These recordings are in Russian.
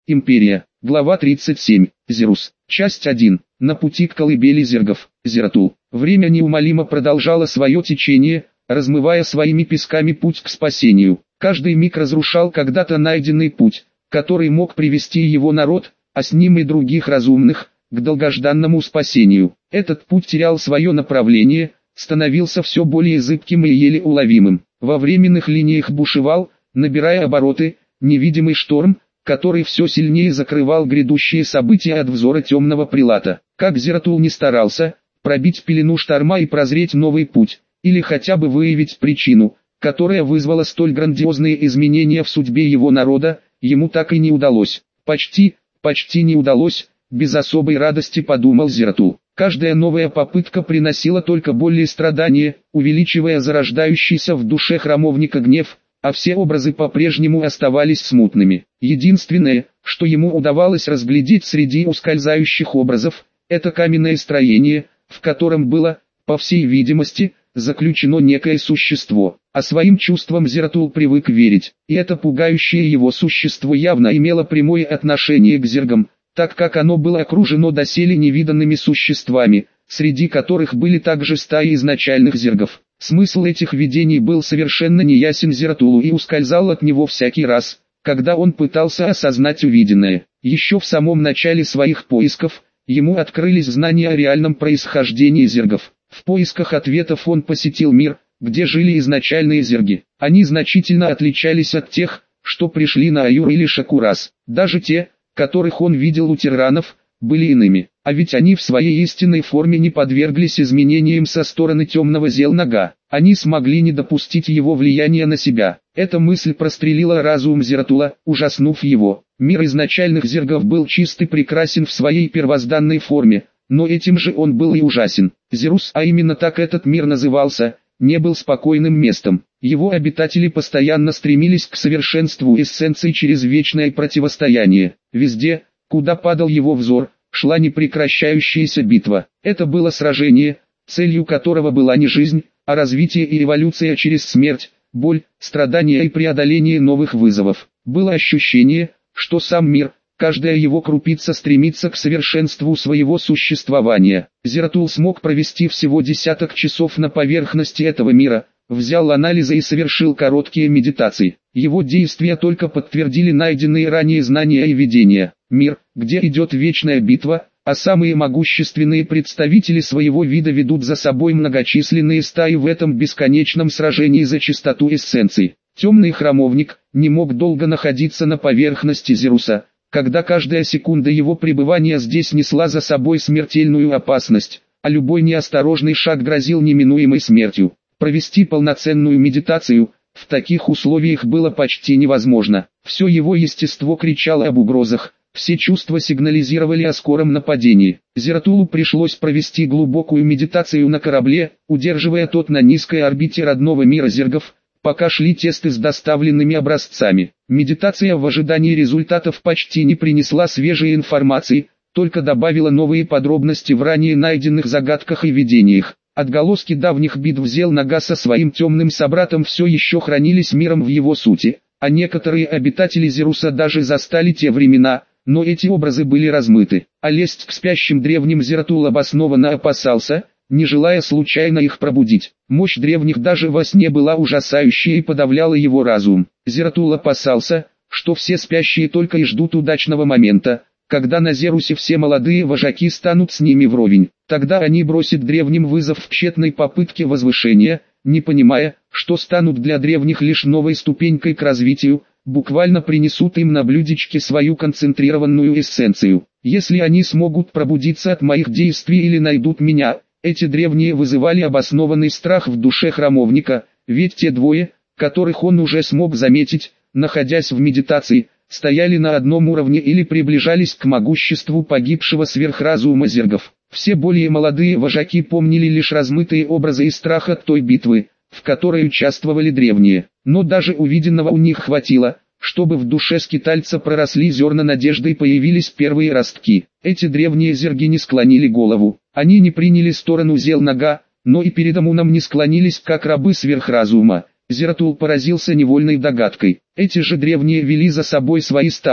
Империя. Глава 37. Зерус. Часть 1. На пути к колыбели зергов. Зератул. Время неумолимо продолжало свое течение, размывая своими песками путь к спасению. Каждый миг разрушал когда-то найденный путь, который мог привести его народ, а с ним и других разумных, к долгожданному спасению. Этот путь терял свое направление, становился все более зыбким и еле уловимым. Во временных линиях бушевал, набирая обороты, невидимый шторм, который все сильнее закрывал грядущие события от взора темного прилата. Как Зератул не старался, пробить пелену шторма и прозреть новый путь, или хотя бы выявить причину, которая вызвала столь грандиозные изменения в судьбе его народа, ему так и не удалось. Почти не удалось, без особой радости подумал Зератул. Каждая новая попытка приносила только боль и страдания, увеличивая зарождающийся в душе храмовника гнев, а все образы по-прежнему оставались смутными. Единственное, что ему удавалось разглядеть среди ускользающих образов, это каменное строение, в котором было, по всей видимости, заключено некое существо. А своим чувствам Зератул привык верить, и это пугающее его существо явно имело прямое отношение к зергам, так как оно было окружено доселе невиданными существами, среди которых были также стаи изначальных зергов. Смысл этих видений был совершенно неясен Зератулу и ускользал от него всякий раз, когда он пытался осознать увиденное. Еще в самом начале своих поисков, ему открылись знания о реальном происхождении зергов. В поисках ответов он посетил мир, где жили изначальные зерги. Они значительно отличались от тех, что пришли на Аюр или Шакурас. Даже те, которых он видел у тиранов, были иными. А ведь они в своей истинной форме не подверглись изменениям со стороны темного Зел-Нага. Они смогли не допустить его влияния на себя. Эта мысль прострелила разум Зератула, ужаснув его. Мир изначальных зергов был чист и прекрасен в своей первозданной форме, но этим же он был и ужасен. Зерус, а именно так этот мир назывался, не был спокойным местом. Его обитатели постоянно стремились к совершенству эссенции через вечное противостояние. Везде, куда падал его взор, шла непрекращающаяся битва. Это было сражение, целью которого была не жизнь, а развитие и эволюция через смерть, боль, страдания и преодоление новых вызовов. Было ощущение, что сам мир, каждая его крупица стремится к совершенству своего существования. Зератул смог провести всего десяток часов на поверхности этого мира, взял анализы и совершил короткие медитации. Его действия только подтвердили найденные ранее знания и видения. Мир, где идет вечная битва, а самые могущественные представители своего вида ведут за собой многочисленные стаи в этом бесконечном сражении за чистоту эссенций. Темный храмовник не мог долго находиться на поверхности Зеруса, когда каждая секунда его пребывания здесь несла за собой смертельную опасность, а любой неосторожный шаг грозил неминуемой смертью. Провести полноценную медитацию в таких условиях было почти невозможно. Все его естество кричало об угрозах, все чувства сигнализировали о скором нападении. Зератулу пришлось провести глубокую медитацию на корабле, удерживая тот на низкой орбите родного мира зергов, пока шли тесты с доставленными образцами. Медитация в ожидании результатов почти не принесла свежей информации, только добавила новые подробности в ранее найденных загадках и видениях. Отголоски давних битв Зел-Нага со своим темным собратом все еще хранились миром в его сути, а некоторые обитатели Зеруса даже застали те времена, но эти образы были размыты. А лезть к спящим древним Зератул обоснованно опасался, не желая случайно их пробудить. Мощь древних даже во сне была ужасающей и подавляла его разум. Зератул опасался, что все спящие только и ждут удачного момента, когда на Зерусе все молодые вожаки станут с ними вровень. Тогда они бросят древним вызов в тщетной попытке возвышения, не понимая, что станут для древних лишь новой ступенькой к развитию, буквально принесут им на блюдечке свою концентрированную эссенцию. Если они смогут пробудиться от моих действий или найдут меня, эти древние вызывали обоснованный страх в душе храмовника, ведь те двое, которых он уже смог заметить, находясь в медитации, стояли на одном уровне или приближались к могуществу погибшего сверхразума зергов. Все более молодые вожаки помнили лишь размытые образы и страх от той битвы, в которой участвовали древние. Но даже увиденного у них хватило, чтобы в душе скитальца проросли зерна надежды и появились первые ростки. Эти древние зерги не склонили голову. Они не приняли сторону Зел-Нага, но и перед Амуном не склонились как рабы сверхразума. Зератул поразился невольной догадкой. Эти же древние вели за собой свои стаи,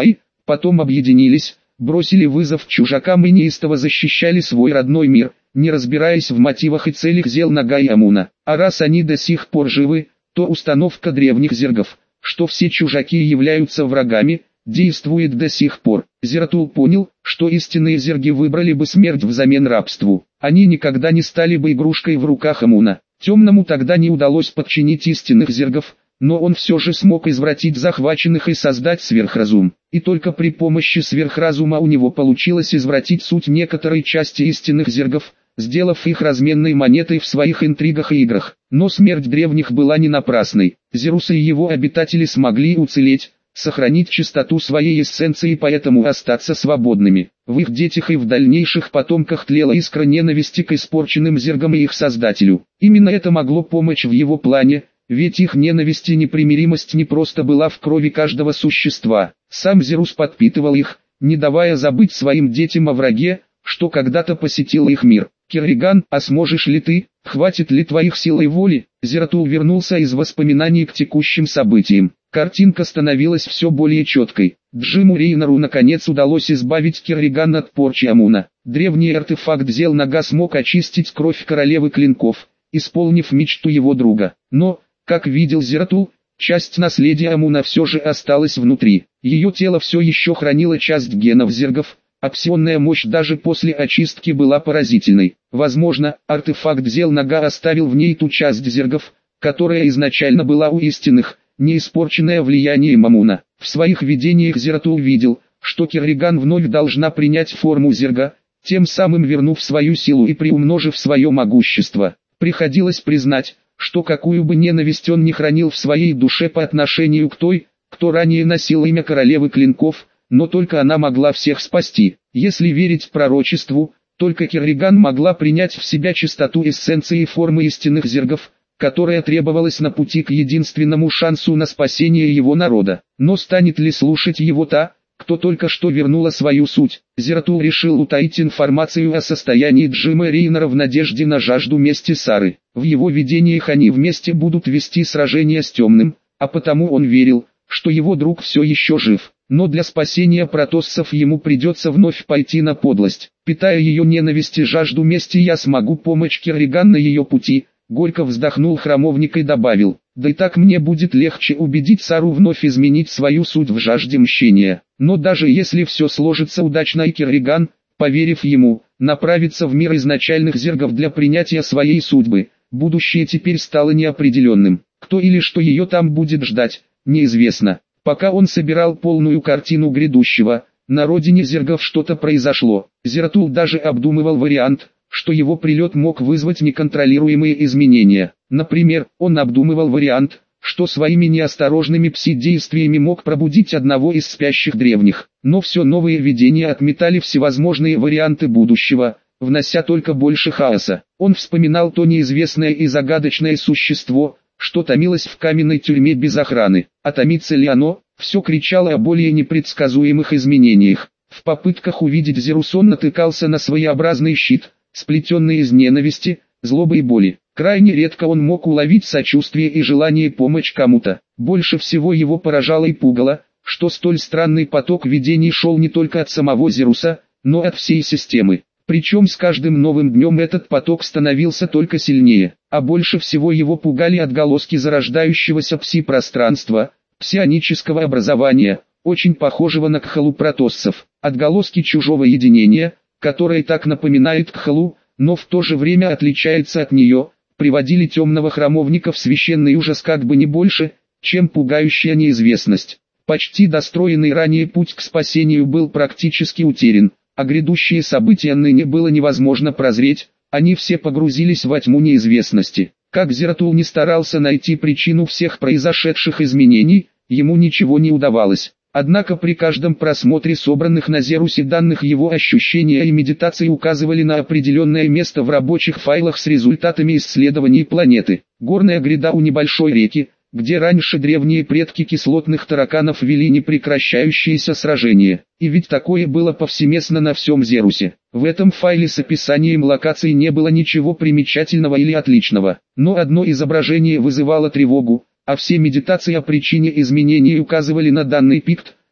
потом объединились, бросили вызов чужакам и неистово защищали свой родной мир, не разбираясь в мотивах и целях Зел-Нага и Амуна. А раз они до сих пор живы, то установка древних зергов, что все чужаки являются врагами, действует до сих пор. Зератул понял, что истинные зерги выбрали бы смерть взамен рабству. Они никогда не стали бы игрушкой в руках Амуна. Темному тогда не удалось подчинить истинных зергов, но он все же смог извратить захваченных и создать сверхразум. И только при помощи сверхразума у него получилось извратить суть некоторой части истинных зергов, сделав их разменной монетой в своих интригах и играх. Но смерть древних была не напрасной. Зерус и его обитатели смогли уцелеть, сохранить чистоту своей эссенции и поэтому остаться свободными. В их детях и в дальнейших потомках тлела искра ненависти к испорченным зергам и их создателю. Именно это могло помочь в его плане, ведь их ненависть и непримиримость не просто была в крови каждого существа. Сам Зерус подпитывал их, не давая забыть своим детям о враге, что когда-то посетил их мир. «Керриган, а сможешь ли ты, хватит ли твоих сил и воли?» Зератул вернулся из воспоминаний к текущим событиям. Картинка становилась все более четкой. Джиму Рейнору наконец удалось избавить Керриган от порчи Амуна. Древний артефакт Зел-Нага смог очистить кровь королевы клинков, исполнив мечту его друга. Но, как видел Зератул, часть наследия Амуна все же осталась внутри. Ее тело все еще хранило часть генов зергов, а псионная мощь даже после очистки была поразительной. Возможно, артефакт Зел-Нага оставил в ней ту часть зергов, которая изначально была у истинных, не испорченная влиянием Амуна. В своих видениях Зератул видел, что Керриган вновь должна принять форму зерга, тем самым вернув свою силу и приумножив свое могущество. Приходилось признать, что какую бы ненависть он ни хранил в своей душе по отношению к той, кто ранее носил имя королевы клинков, но только она могла всех спасти. Если верить пророчеству, только Керриган могла принять в себя чистоту эссенции и формы истинных зергов, которая требовалась на пути к единственному шансу на спасение его народа. Но станет ли слушать его та, кто только что вернула свою суть? Зератул решил утаить информацию о состоянии Джима Рейнора в надежде на жажду мести Сары. В его видениях они вместе будут вести сражение с темным, а потому он верил, что его друг все еще жив. Но для спасения протоссов ему придется вновь пойти на подлость. Питая ее ненависть и жажду мести, я смогу помочь Керриган на ее пути. Горько вздохнул храмовник и добавил: да и так мне будет легче убедить Сару вновь изменить свою суть в жажде мщения. Но даже если все сложится удачно и Керриган, поверив ему, направится в мир изначальных зергов для принятия своей судьбы, будущее теперь стало неопределенным. Кто или что ее там будет ждать, неизвестно. Пока он собирал полную картину грядущего, на родине зергов что-то произошло. Зератул даже обдумывал вариант, что его прилет мог вызвать неконтролируемые изменения. Например, он обдумывал вариант, что своими неосторожными пси-действиями мог пробудить одного из спящих древних. Но все новые видения отметали всевозможные варианты будущего, внося только больше хаоса. Он вспоминал то неизвестное и загадочное существо, что томилось в каменной тюрьме без охраны. А томится ли оно? Все кричало о более непредсказуемых изменениях. В попытках увидеть Зерус он натыкался на своеобразный щит, сплетенный из ненависти, злобы и боли. Крайне редко он мог уловить сочувствие и желание помочь кому-то. Больше всего его поражало и пугало, что столь странный поток видений шел не только от самого Зеруса, но от всей системы. Причем с каждым новым днем этот поток становился только сильнее, а больше всего его пугали отголоски зарождающегося пси-пространства, псионического образования, очень похожего на кхалу протоссов, отголоски чужого единения, которое так напоминает кхалу, но в то же время отличается от нее, приводили темного храмовника в священный ужас как бы не больше, чем пугающая неизвестность. Почти достроенный ранее путь к спасению был практически утерян, а грядущие события ныне было невозможно прозреть, они все погрузились во тьму неизвестности. Как Зератул не старался найти причину всех произошедших изменений, ему ничего не удавалось. Однако при каждом просмотре собранных на Зерусе данных его ощущения и медитации указывали на определенное место в рабочих файлах с результатами исследований планеты. Горная гряда у небольшой реки, где раньше древние предки кислотных тараканов вели непрекращающиеся сражения. И ведь такое было повсеместно на всем Зерусе. В этом файле с описанием локаций не было ничего примечательного или отличного. Но одно изображение вызывало тревогу, а все медитации о причине изменений указывали на данный пикт,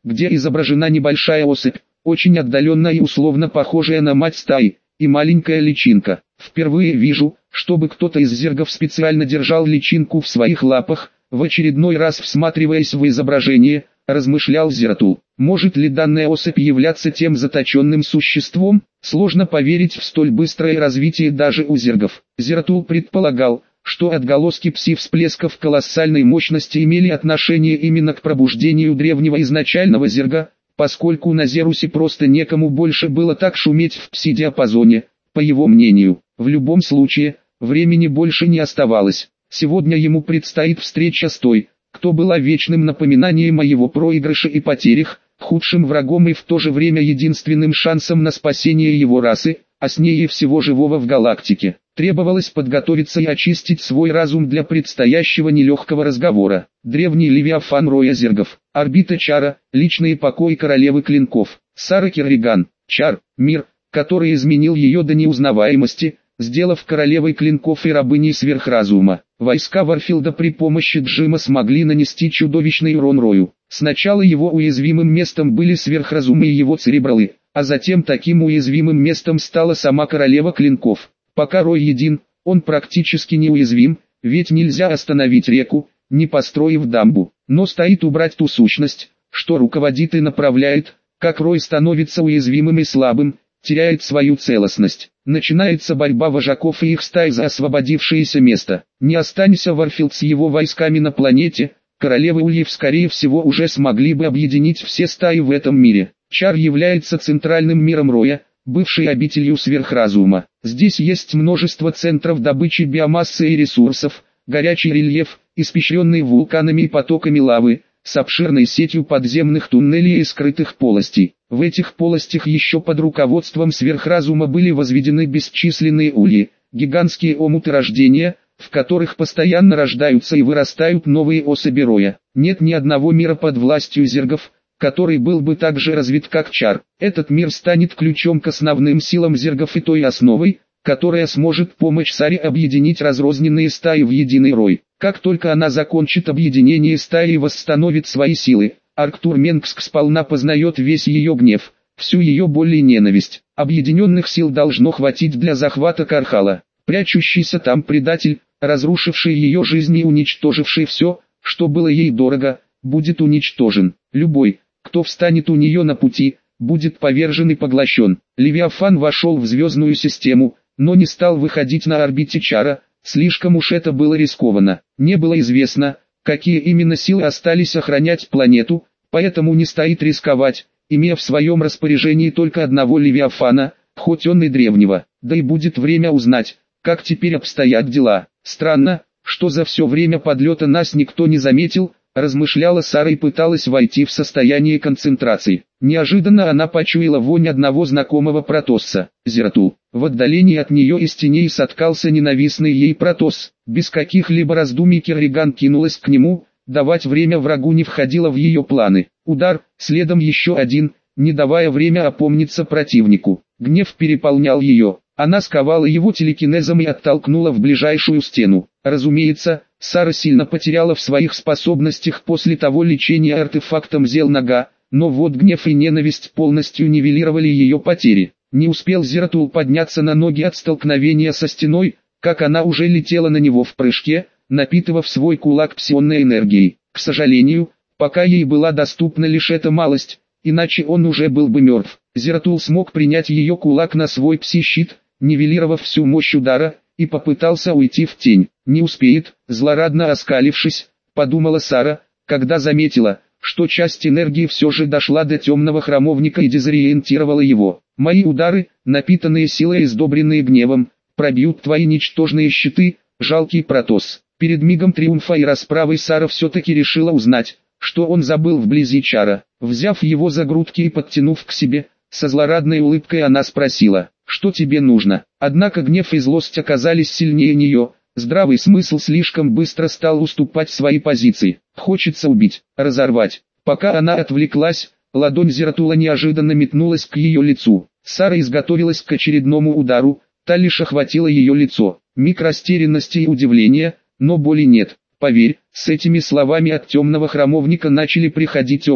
где изображена небольшая особь, очень отдаленная и условно похожая на мать стаи, и маленькая личинка. Впервые вижу, чтобы кто-то из зергов специально держал личинку в своих лапах. В очередной раз всматриваясь в изображение, размышлял Зиратул. Может ли данная особь являться тем заточенным существом? Сложно поверить в столь быстрое развитие даже у зергов. Зиратул предполагал, что отголоски пси-всплесков колоссальной мощности имели отношение именно к пробуждению древнего изначального зерга, поскольку на Зерусе просто некому больше было так шуметь в пси-диапазоне. По его мнению, в любом случае, времени больше не оставалось. Сегодня ему предстоит встреча с той, кто была вечным напоминанием о его проигрыше и потерях, худшим врагом и в то же время единственным шансом на спасение его расы, а с ней и всего живого в галактике. Требовалось подготовиться и очистить свой разум для предстоящего нелегкого разговора. Древний Левиафан Роя Зергов, орбита Чара, личные покои королевы клинков, Сара Керриган, Чар, мир, который изменил ее до неузнаваемости, сделав королевой клинков и рабыней сверхразума. Войска Варфилда при помощи Джима смогли нанести чудовищный урон Рою. Сначала его уязвимым местом были сверхразумы и его церебралы, а затем таким уязвимым местом стала сама королева клинков. Пока Рой един, он практически неуязвим, ведь нельзя остановить реку, не построив дамбу. Но стоит убрать ту сущность, что руководит и направляет, как Рой становится уязвимым и слабым, теряет свою целостность. Начинается борьба вожаков и их стай за освободившееся место. Не останься Варфилд с его войсками на планете, королевы Ульев скорее всего уже смогли бы объединить все стаи в этом мире. Чар является центральным миром Роя, бывшей обителью сверхразума. Здесь есть множество центров добычи биомассы и ресурсов, горячий рельеф, испещренный вулканами и потоками лавы, с обширной сетью подземных туннелей и скрытых полостей. В этих полостях еще под руководством сверхразума были возведены бесчисленные ульи, гигантские омуты рождения, в которых постоянно рождаются и вырастают новые особи Роя. Нет ни одного мира под властью зергов, который был бы так же развит как Чар. Этот мир станет ключом к основным силам зергов и той основой, которая сможет помочь Саре объединить разрозненные стаи в единый Рой. Как только она закончит объединение стаи и восстановит свои силы, Арктур Менгск сполна познает весь ее гнев, всю ее боль и ненависть. Объединенных сил должно хватить для захвата Кархала. Прячущийся там предатель, разрушивший ее жизнь и уничтоживший все, что было ей дорого, будет уничтожен. Любой, кто встанет у нее на пути, будет повержен и поглощен. Левиафан вошел в звездную систему, но не стал выходить на орбите Чара, слишком уж это было рискованно. Не было известно, какие именно силы остались охранять планету, поэтому не стоит рисковать, имея в своем распоряжении только одного Левиафана, хоть он и древнего. Да и будет время узнать, как теперь обстоят дела. Странно, что за все время подлета нас никто не заметил, размышляла Сара и пыталась войти в состояние концентрации. Неожиданно она почуяла вонь одного знакомого протосса, Зиратул. В отдалении от нее из теней соткался ненавистный ей протосс. Без каких-либо раздумий Керриган кинулась к нему, давать время врагу не входило в ее планы. Удар, следом еще один, не давая время опомниться противнику. Гнев переполнял ее. Она сковала его телекинезом и оттолкнула в ближайшую стену. Разумеется, Сара сильно потеряла в своих способностях после того лечения артефактом Зел-Нога, но вот гнев и ненависть полностью нивелировали ее потери. Не успел Зиратул подняться на ноги от столкновения со стеной, как она уже летела на него в прыжке, напитывав свой кулак псионной энергией. К сожалению, пока ей была доступна лишь эта малость, иначе он уже был бы мертв. Зиратул смог принять ее кулак на свой пси-щит, нивелировав всю мощь удара, и попытался уйти в тень. Не успеет, злорадно оскалившись, подумала Сара, когда заметила, что часть энергии все же дошла до темного храмовника и дезориентировала его. Мои удары, напитанные силой и сдобренные гневом, пробьют твои ничтожные щиты, жалкий протосс. Перед мигом триумфа и расправой Сара все-таки решила узнать, что он забыл вблизи Чара. Взяв его за грудки и подтянув к себе, со злорадной улыбкой она спросила: «Что тебе нужно?» Однако гнев и злость оказались сильнее нее, здравый смысл слишком быстро стал уступать свои позиции. Хочется убить, разорвать. Пока она отвлеклась, ладонь Зиратула неожиданно метнулась к ее лицу. Сара изготовилась к очередному удару, та лишь охватила ее лицо. Миг растерянности и удивления, но боли нет. Поверь, с этими словами от темного храмовника начали приходить образы.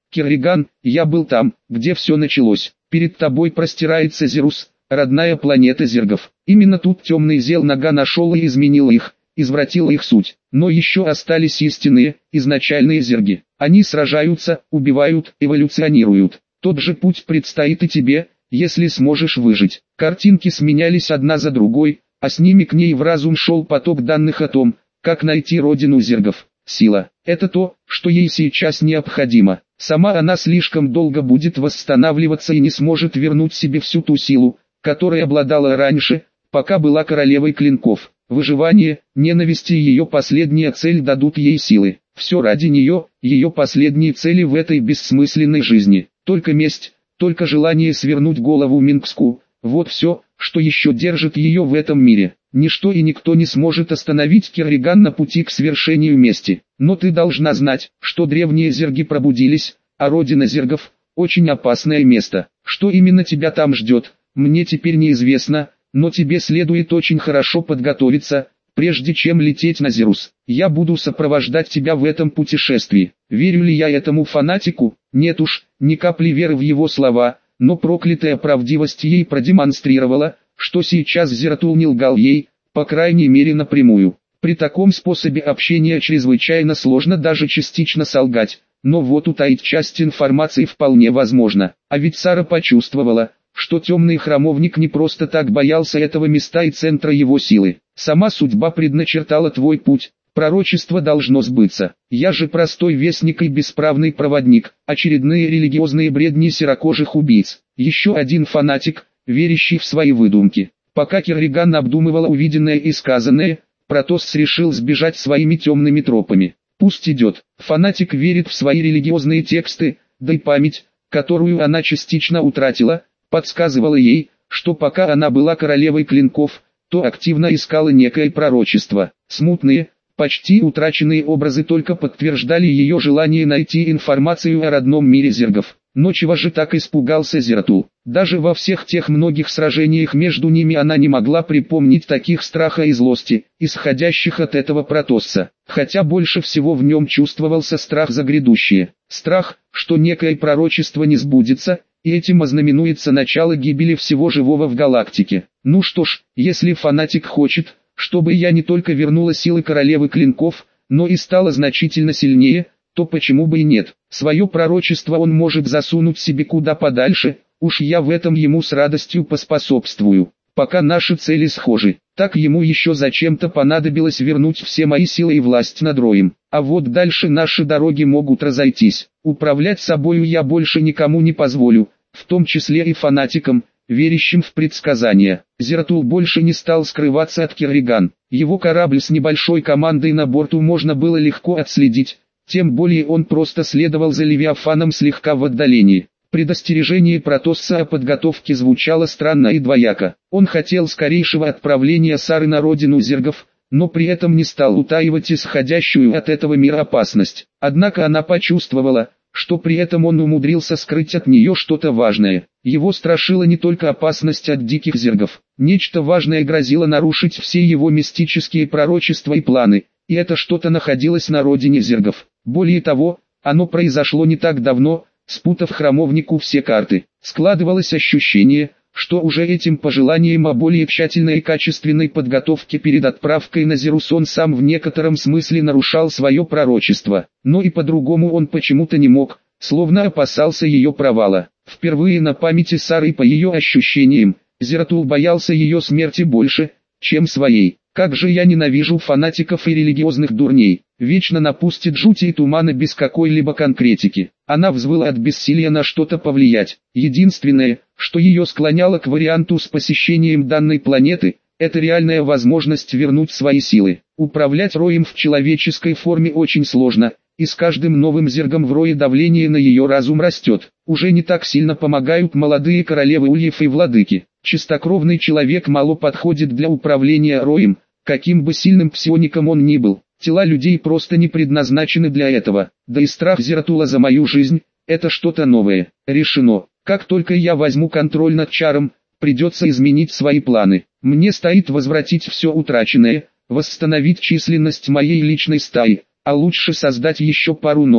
Керриган, я был там, где все началось. Перед тобой простирается Зерус, родная планета зергов. Именно тут темный зел нога нашел и изменил их, извратил их суть. Но еще остались истинные, изначальные зерги. Они сражаются, убивают, эволюционируют. Тот же путь предстоит и тебе, если сможешь выжить. Картинки сменялись одна за другой, а с ними к ней в разум шел поток данных о том, как найти родину зергов. Сила – это то, что ей сейчас необходимо. Сама она слишком долго будет восстанавливаться и не сможет вернуть себе всю ту силу, которой обладала раньше, пока была королевой клинков. Выживание, ненависть и ее последняя цель дадут ей силы. Все ради нее, ее последние цели в этой бессмысленной жизни. Только месть, только желание свернуть голову Мингску. Вот все, что еще держит ее в этом мире. Ничто и никто не сможет остановить Керриган на пути к свершению мести. Но ты должна знать, что древние зерги пробудились, а родина зергов – очень опасное место. Что именно тебя там ждет, мне теперь неизвестно, но тебе следует очень хорошо подготовиться, прежде чем лететь на Зерус. Я буду сопровождать тебя в этом путешествии. Верю ли я этому фанатику? Нет уж, ни капли веры в его слова, но проклятая правдивость ей продемонстрировала, что сейчас Зератул не лгал ей, по крайней мере напрямую. При таком способе общения чрезвычайно сложно даже частично солгать, но вот утаить часть информации вполне возможно. А ведь Сара почувствовала, что темный храмовник не просто так боялся этого места и центра его силы. Сама судьба предначертала твой путь, пророчество должно сбыться. Я же простой вестник и бесправный проводник, очередные религиозные бредни серокожих убийц. Еще один фанатик, верящий в свои выдумки. Пока Керриган обдумывала увиденное и сказанное, Протосс решил сбежать своими темными тропами. Пусть идет. Фанатик верит в свои религиозные тексты, да и память, которую она частично утратила, подсказывала ей, что пока она была королевой клинков, то активно искала некое пророчество. Смутные, почти утраченные образы только подтверждали ее желание найти информацию о родном мире зергов. Но чего же так испугался Зератул? Даже во всех тех многих сражениях между ними она не могла припомнить таких страха и злости, исходящих от этого Протосса. Хотя больше всего в нем чувствовался страх за грядущее. Страх, что некое пророчество не сбудется, и этим ознаменуется начало гибели всего живого в галактике. Ну что ж, если фанатик хочет, чтобы я не только вернула силы королевы клинков, но и стала значительно сильнее, то почему бы и нет? Свое пророчество он может засунуть себе куда подальше, уж я в этом ему с радостью поспособствую. Пока наши цели схожи, так ему еще зачем-то понадобилось вернуть все мои силы и власть над Роем. А вот дальше наши дороги могут разойтись. Управлять собою я больше никому не позволю, в том числе и фанатикам, верящим в предсказания. Зератул больше не стал скрываться от Керриган. Его корабль с небольшой командой на борту можно было легко отследить. Тем более он просто следовал за Левиафаном слегка в отдалении. Предостережение Протосса о подготовке звучало странно и двояко. Он хотел скорейшего отправления Сары на родину зергов, но при этом не стал утаивать исходящую от этого мира опасность. Однако она почувствовала, что при этом он умудрился скрыть от нее что-то важное. Его страшила не только опасность от диких зергов. Нечто важное грозило нарушить все его мистические пророчества и планы, и это что-то находилось на родине зергов. Более того, оно произошло не так давно, спутав храмовнику все карты. Складывалось ощущение, что уже этим пожеланием о более тщательной и качественной подготовке перед отправкой на Зерус он сам в некотором смысле нарушал свое пророчество. Но и по-другому он почему-то не мог, словно опасался ее провала. Впервые на памяти Сары по ее ощущениям, Зератул боялся ее смерти больше, чем своей. Как же я ненавижу фанатиков и религиозных дурней. Вечно напустит жути и тумана без какой-либо конкретики. Она взвыла от бессилия на что-то повлиять. Единственное, что ее склоняло к варианту с посещением данной планеты, это реальная возможность вернуть свои силы. Управлять Роем в человеческой форме очень сложно, и с каждым новым зергом в Рое давление на ее разум растет. Уже не так сильно помогают молодые королевы ульев и владыки. Чистокровный человек мало подходит для управления Роем, каким бы сильным псиоником он ни был. Тела людей просто не предназначены для этого. Да и страх Зератула за мою жизнь – это что-то новое. Решено. Как только я возьму контроль над чаром, придется изменить свои планы. Мне стоит возвратить все утраченное, восстановить численность моей личной стаи, а лучше создать еще пару новых.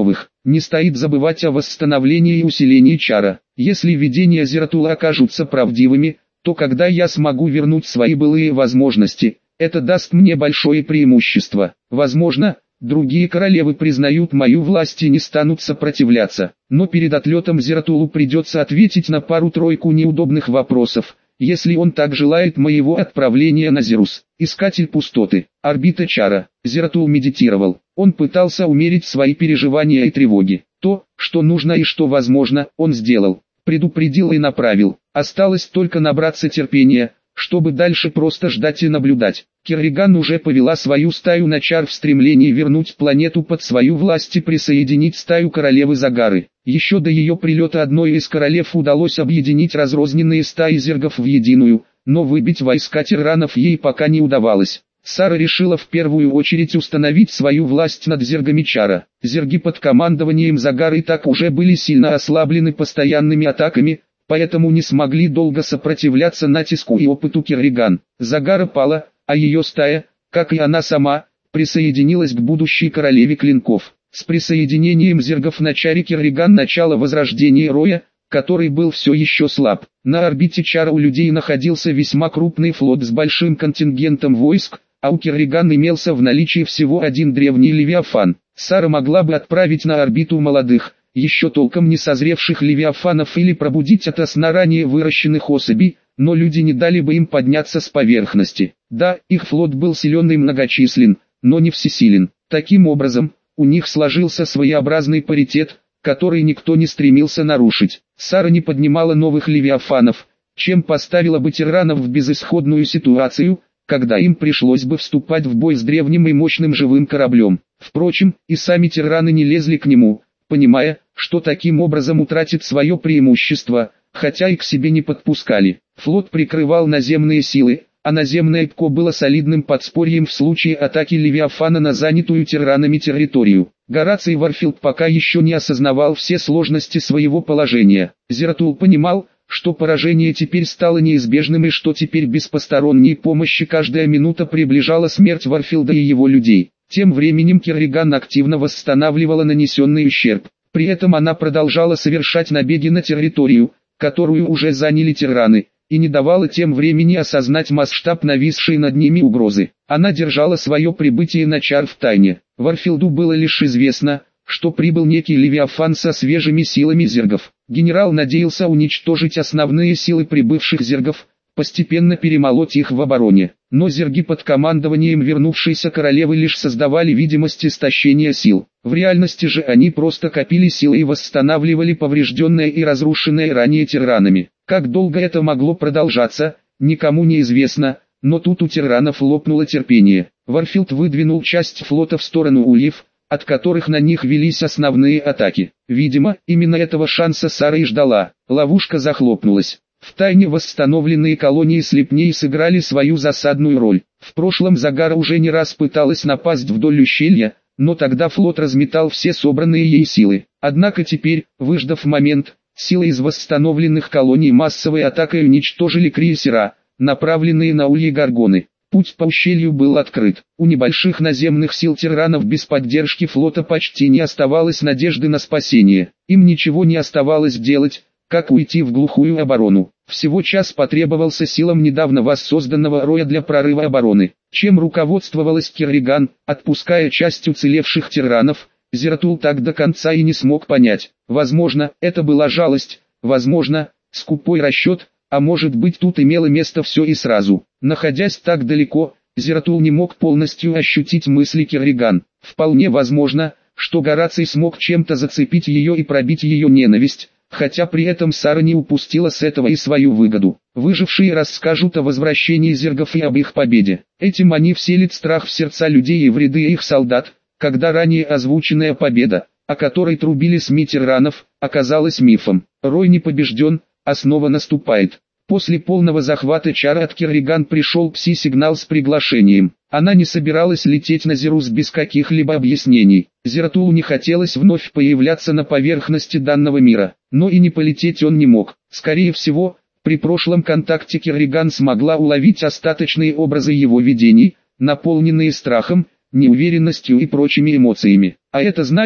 Не стоит забывать о восстановлении и усилении чара. Если видения Зиратула окажутся правдивыми, то когда я смогу вернуть свои былые возможности, это даст мне большое преимущество. Возможно, другие королевы признают мою власть и не станут сопротивляться. Но перед отлетом Зиратулу придется ответить на пару-тройку неудобных вопросов, если он так желает моего отправления на Зирус. Искатель пустоты. Орбита чара. Зиратул медитировал. Он пытался умерить свои переживания и тревоги. То, что нужно и что возможно, он сделал. Предупредил и направил. Осталось только набраться терпения, чтобы дальше просто ждать и наблюдать. Керриган уже повела свою стаю на чар в стремлении вернуть планету под свою власть и присоединить стаю королевы Загары. Еще до ее прилета одной из королев удалось объединить разрозненные стаи зергов в единую, но выбить войска тиранов ей пока не удавалось. Сара решила в первую очередь установить свою власть над зергами чара. Зерги под командованием Загары так уже были сильно ослаблены постоянными атаками, поэтому не смогли долго сопротивляться натиску и опыту Керриган. Загара пала, а ее стая, как и она сама, присоединилась к будущей королеве клинков. С присоединением зергов на чаре Керриган начало возрождения Роя, который был все еще слаб. На орбите чара у людей находился весьма крупный флот с большим контингентом войск, а у Керриган имелся в наличии всего один древний Левиафан. Сара могла бы отправить на орбиту молодых, еще толком не созревших Левиафанов или пробудить ото сна ранее выращенных особей, но люди не дали бы им подняться с поверхности. Да, их флот был силен и многочислен, но не всесилен. Таким образом, у них сложился своеобразный паритет, который никто не стремился нарушить. Сара не поднимала новых Левиафанов, чем поставила бы тиранов в безысходную ситуацию, когда им пришлось бы вступать в бой с древним и мощным живым кораблем. Впрочем, и сами тираны не лезли к нему, понимая, что таким образом утратит свое преимущество, хотя и к себе не подпускали. Флот прикрывал наземные силы, а наземное ПКО было солидным подспорьем в случае атаки Левиафана на занятую тиранами территорию. Гораций Варфилд пока еще не осознавал все сложности своего положения. Зиратул понимал, что поражение теперь стало неизбежным и что теперь без посторонней помощи каждая минута приближала смерть Варфилда и его людей. Тем временем Керриган активно восстанавливала нанесенный ущерб. При этом она продолжала совершать набеги на территорию, которую уже заняли тираны, и не давала тем времени осознать масштаб нависшей над ними угрозы. Она держала свое прибытие на чар в тайне. Варфилду было лишь известно, что прибыл некий Левиафан со свежими силами зергов. Генерал надеялся уничтожить основные силы прибывших зергов, постепенно перемолоть их в обороне. Но зерги под командованием вернувшейся королевы лишь создавали видимость истощения сил. В реальности же они просто копили силы и восстанавливали поврежденное и разрушенное ранее тиранами. Как долго это могло продолжаться, никому не известно, но тут у тиранов лопнуло терпение. Варфилд выдвинул часть флота в сторону ульев, от которых на них велись основные атаки. Видимо, именно этого шанса Сара и ждала. Ловушка захлопнулась. Втайне восстановленные колонии слепней сыграли свою засадную роль. В прошлом Загара уже не раз пыталась напасть вдоль ущелья, но тогда флот разметал все собранные ей силы. Однако теперь, выждав момент, силы из восстановленных колоний массовой атакой уничтожили крейсера, направленные на ульи Гаргоны. Путь по ущелью был открыт. У небольших наземных сил тиранов без поддержки флота почти не оставалось надежды на спасение. Им ничего не оставалось делать, как уйти в глухую оборону. Всего час потребовался силам недавно воссозданного Роя для прорыва обороны. Чем руководствовалась Керриган, отпуская часть уцелевших тиранов, Зиратул так до конца и не смог понять. Возможно, это была жалость, возможно, скупой расчет, а может быть тут имело место все и сразу. Находясь так далеко, Зиратул не мог полностью ощутить мысли Керриган. Вполне возможно, что Гораций смог чем-то зацепить ее и пробить ее ненависть, хотя при этом Сара не упустила с этого и свою выгоду. Выжившие расскажут о возвращении зергов и об их победе. Этим они вселят страх в сердца людей и в ряды их солдат, когда ранее озвученная победа, о которой трубили СМИ тиранов, оказалась мифом. Рой не побежден, а снова наступает. После полного захвата чара от Керриган пришел пси-сигнал с приглашением. Она не собиралась лететь на Зирус без каких-либо объяснений. Зиратулу не хотелось вновь появляться на поверхности данного мира, но и не полететь он не мог. Скорее всего, при прошлом контакте Керриган смогла уловить остаточные образы его видений, наполненные страхом, неуверенностью и прочими эмоциями. А это значит,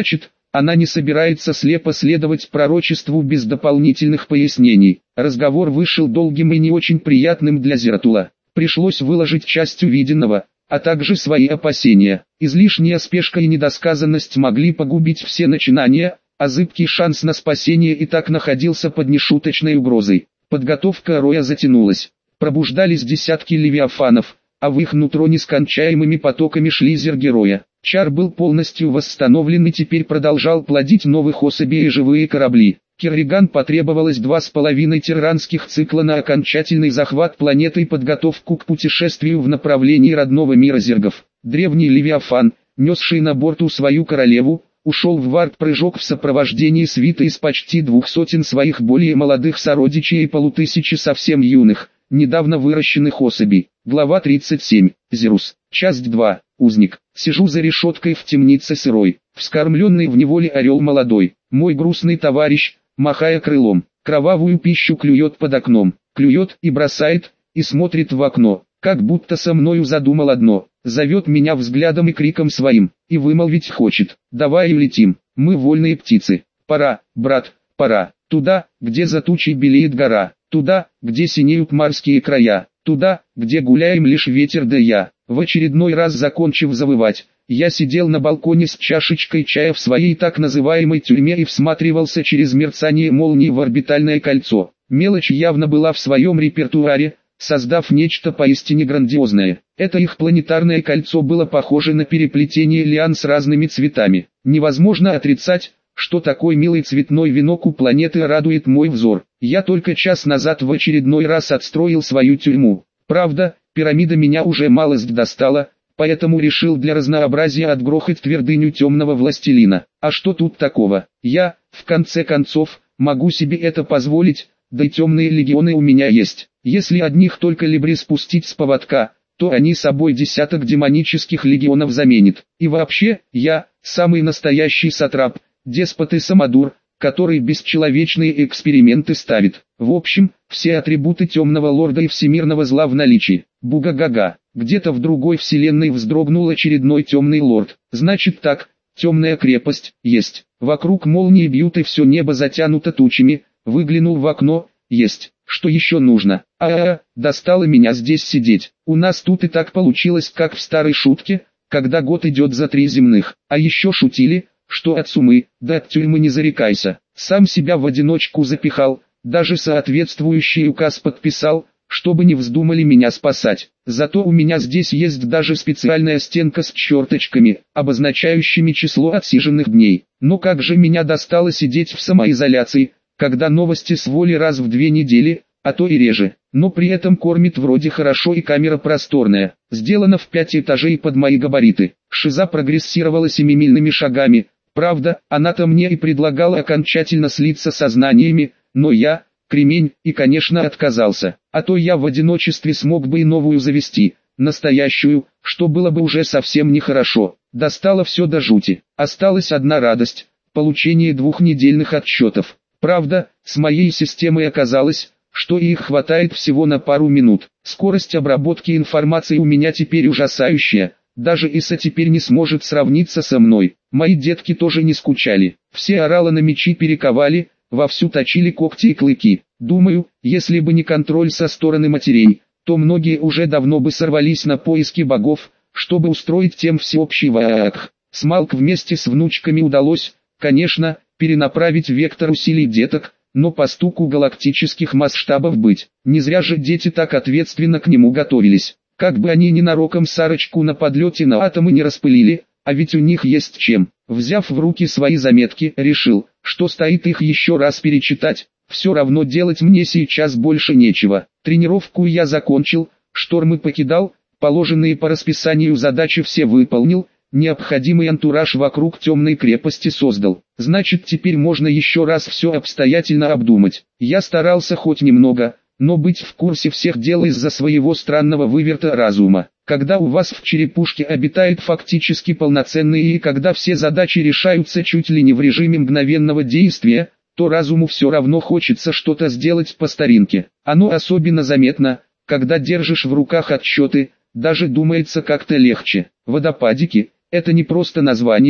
Она не собирается слепо следовать пророчеству без дополнительных пояснений. Разговор вышел долгим и не очень приятным для Зиратула. Пришлось выложить часть увиденного, а также свои опасения. Излишняя спешка и недосказанность могли погубить все начинания, а зыбкий шанс на спасение и так находился под нешуточной угрозой. Подготовка роя затянулась. Пробуждались десятки левиафанов, а в их нутро нескончаемыми потоками шли зергероя. Чар был полностью восстановлен и теперь продолжал плодить новых особей и живые корабли. Керриган потребовалось 2,5 тиранских цикла на окончательный захват планеты и подготовку к путешествию в направлении родного мира зергов. Древний Левиафан, несший на борту свою королеву, ушел в варп-прыжок в сопровождении свиты из почти 200 своих более молодых сородичей и полутысячи совсем юных, недавно выращенных особей. Глава 37. Зирус. Часть 2. Узник. Сижу за решеткой в темнице сырой, вскормленный в неволе орел молодой. Мой грустный товарищ, махая крылом, кровавую пищу клюет под окном. Клюет и бросает, и смотрит в окно, как будто со мною задумал одно. Зовет меня взглядом и криком своим, и вымолвить хочет: давай улетим, мы вольные птицы. Пора, брат, пора. Туда, где за тучей белеет гора. Туда, где синеют морские края. Туда, где гуляем лишь ветер да я. В очередной раз закончив завывать, я сидел на балконе с чашечкой чая в своей так называемой тюрьме и всматривался через мерцание молнии в орбитальное кольцо. Мелочь явно была в своем репертуаре, создав нечто поистине грандиозное. Это их планетарное кольцо было похоже на переплетение лиан с разными цветами. Невозможно отрицать, что такой милый цветной венок у планеты радует мой взор. Я только час назад в очередной раз отстроил свою тюрьму. Правда, пирамида меня уже малость достала, поэтому решил для разнообразия отгрохать твердыню темного властелина. А что тут такого? Я, в конце концов, могу себе это позволить, да и темные легионы у меня есть. Если одних только либри спустить с поводка, то они собой десяток демонических легионов заменит. И вообще, я, самый настоящий сатрап, деспот и самодур, который бесчеловечные эксперименты ставит. В общем, все атрибуты темного лорда и всемирного зла в наличии. Буга-гага. Где-то в другой вселенной вздрогнул очередной темный лорд. Значит так, темная крепость, есть. Вокруг молнии бьют и все небо затянуто тучами. Выглянул в окно, есть. Что еще нужно? Достало меня здесь сидеть. У нас тут и так получилось, как в старой шутке, когда год идет за 3 земных. А еще шутили, что от сумы, да от тюрьмы не зарекайся. Сам себя в одиночку запихал, даже соответствующий указ подписал, чтобы не вздумали меня спасать. Зато у меня здесь есть даже специальная стенка с черточками, обозначающими число отсиженных дней. Но как же меня достало сидеть в самоизоляции, когда новости с воли раз в 2 недели, а то и реже. Но при этом кормит вроде хорошо и камера просторная. Сделана в 5 этажей под мои габариты. Шиза прогрессировала семимильными шагами. Правда, она-то мне и предлагала окончательно слиться со знаниями, но я, кремень, и конечно отказался. А то я в одиночестве смог бы и новую завести, настоящую, что было бы уже совсем нехорошо. Достало все до жути. Осталась одна радость – получение 2-недельных отчетов. Правда, с моей системой оказалось, что их хватает всего на пару минут. Скорость обработки информации у меня теперь ужасающая. Даже ИСа теперь не сможет сравниться со мной. Мои детки тоже не скучали. Все орала на мечи перековали, вовсю точили когти и клыки. Думаю, если бы не контроль со стороны матерей, то многие уже давно бы сорвались на поиски богов, чтобы устроить тем всеобщий ваах. С Малк вместе с внучками удалось, конечно, перенаправить вектор усилий деток, но по стуку галактических масштабов быть. Не зря же дети так ответственно к нему готовились. Как бы они ненароком Сарочку на подлете на атомы не распылили, а ведь у них есть чем. Взяв в руки свои заметки, решил, что стоит их еще раз перечитать. Все равно делать мне сейчас больше нечего. Тренировку я закончил, штормы покидал, положенные по расписанию задачи все выполнил, необходимый антураж вокруг темной крепости создал. Значит, теперь можно еще раз все обстоятельно обдумать. Я старался хоть немного, но быть в курсе всех дел из-за своего странного выверта разума. Когда у вас в черепушке обитает фактически полноценный и когда все задачи решаются чуть ли не в режиме мгновенного действия, то разуму все равно хочется что-то сделать по старинке. Оно особенно заметно, когда держишь в руках отчеты, даже думается как-то легче. Водопадики – это не просто название,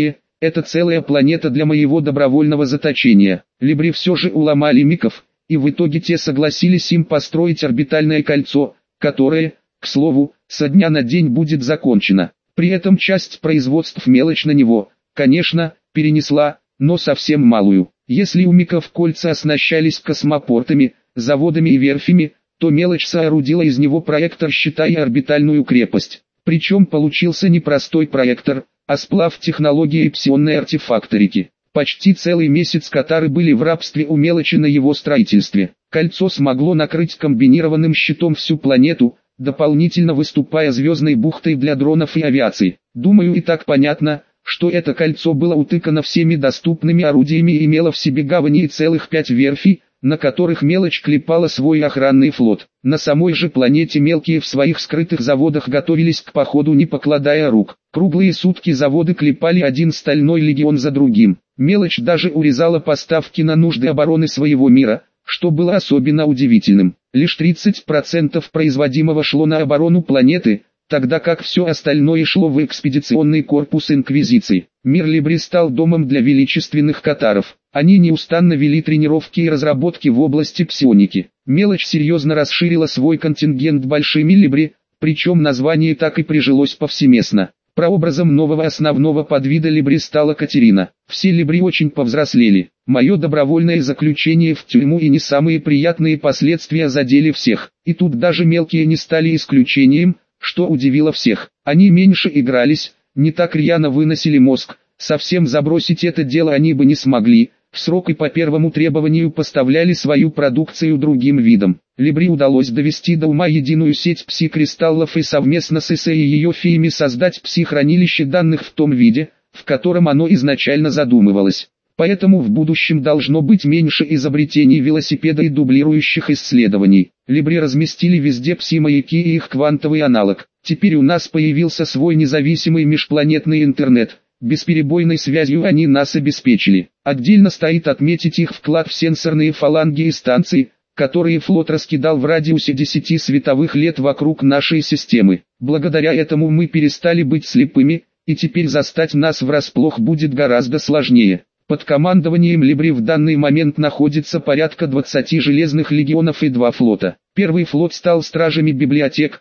Это целая планета для моего добровольного заточения. Либри все же уломали миков, и в итоге те согласились им построить орбитальное кольцо, которое, к слову, со дня на день будет закончено. При этом часть производств мелочь на него, конечно, перенесла, но совсем малую. Если у миков кольца оснащались космопортами, заводами и верфями, то мелочь соорудила из него проектор щита и орбитальную крепость. Причем получился не простой проектор, а сплав технологии псионной артефакторики. Почти целый месяц катары были в рабстве у мелочи на его строительстве. Кольцо смогло накрыть комбинированным щитом всю планету, дополнительно выступая звездной бухтой для дронов и авиации. Думаю, и так понятно, что это кольцо было утыкано всеми доступными орудиями и имело в себе гавани и целых 5 верфей, на которых мелочь клепала свой охранный флот. На самой же планете мелкие в своих скрытых заводах готовились к походу, не покладая рук. Круглые сутки заводы клепали один стальной легион за другим. Мелочь даже урезала поставки на нужды обороны своего мира, что было особенно удивительным. Лишь 30% производимого шло на оборону планеты, тогда как все остальное шло в экспедиционный корпус Инквизиции. Мир Либри стал домом для величественных катаров. Они неустанно вели тренировки и разработки в области псионики. Мелочь серьезно расширила свой контингент большими Либри, причем название так и прижилось повсеместно. Прообразом нового основного подвида Либри стала Катерина. Все Либри очень повзрослели. Мое добровольное заключение в тюрьму и не самые приятные последствия задели всех. И тут даже мелкие не стали исключением, что удивило всех. Они меньше игрались, не так рьяно выносили мозг. Совсем забросить это дело они бы не смогли. В срок и по первому требованию поставляли свою продукцию другим видам. Либри удалось довести до ума единую сеть пси-кристаллов и совместно с ИС и ее феями создать пси-хранилище данных в том виде, в котором оно изначально задумывалось. Поэтому в будущем должно быть меньше изобретений велосипеда и дублирующих исследований. Либри разместили везде пси-маяки и их квантовый аналог. Теперь у нас появился свой независимый межпланетный интернет. Бесперебойной связью они нас обеспечили. Отдельно стоит отметить их вклад в сенсорные фаланги и станции, которые флот раскидал в радиусе 10 световых лет вокруг нашей системы. Благодаря этому мы перестали быть слепыми, и теперь застать нас врасплох будет гораздо сложнее. Под командованием Либри в данный момент находится порядка 20 железных легионов и 2 флота. Первый флот стал стражами библиотек,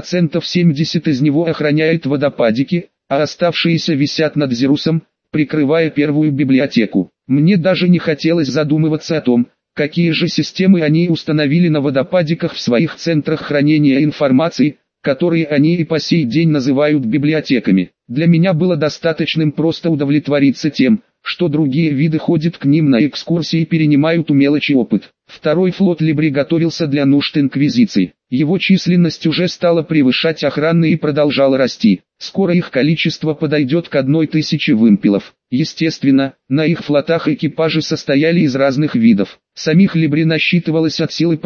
70% из него охраняет водопадики, а оставшиеся висят над Зерусом, прикрывая первую библиотеку. Мне даже не хотелось задумываться о том, какие же системы они установили на водопадиках в своих центрах хранения информации, которые они и по сей день называют библиотеками. Для меня было достаточным просто удовлетвориться тем, что другие виды ходят к ним на экскурсии и перенимают у мелочи опыт. Второй флот Либри готовился для нужд Инквизиции. Его численность уже стала превышать охранные и продолжала расти. Скоро их количество подойдет к 1000 вымпелов. Естественно, на их флотах экипажи состояли из разных видов. Самих Либри насчитывалось от силы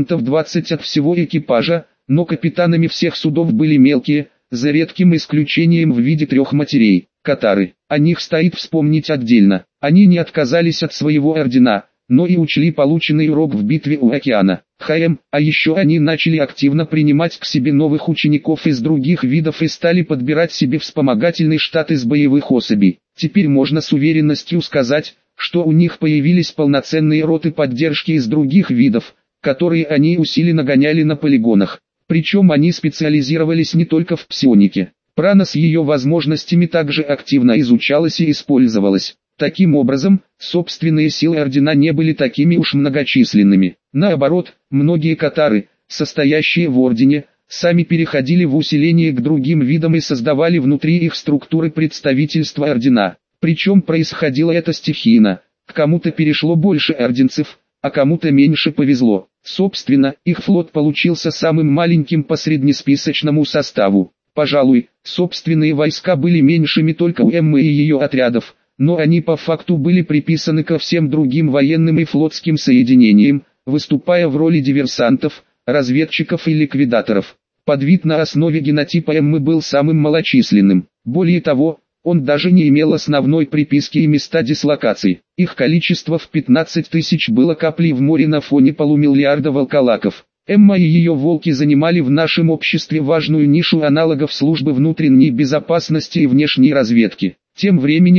20% от всего экипажа, но капитанами всех судов были мелкие, за редким исключением в виде 3 матерей. Катары. О них стоит вспомнить отдельно. Они не отказались от своего ордена, но и учли полученный урок в битве у океана. А еще они начали активно принимать к себе новых учеников из других видов и стали подбирать себе вспомогательный штат из боевых особей. Теперь можно с уверенностью сказать, что у них появились полноценные роты поддержки из других видов, которые они усиленно гоняли на полигонах. Причем они специализировались не только в псионике. Прана с ее возможностями также активно изучалась и использовалась. Таким образом, собственные силы ордена не были такими уж многочисленными. Наоборот, многие катары, состоящие в ордене, сами переходили в усиление к другим видам и создавали внутри их структуры представительства ордена. Причем происходило это стихийно. К кому-то перешло больше орденцев, а кому-то меньше повезло. Собственно, их флот получился самым маленьким по среднесписочному составу. Пожалуй, собственные войска были меньшими только у Эммы и ее отрядов, но они по факту были приписаны ко всем другим военным и флотским соединениям, выступая в роли диверсантов, разведчиков и ликвидаторов. Подвид на основе генотипа Эммы был самым малочисленным. Более того, он даже не имел основной приписки и места дислокации. Их количество в 15 тысяч было каплей в море на фоне полумиллиарда волколаков. Эмма и ее волки занимали в нашем обществе важную нишу аналогов службы внутренней безопасности и внешней разведки. Тем временем,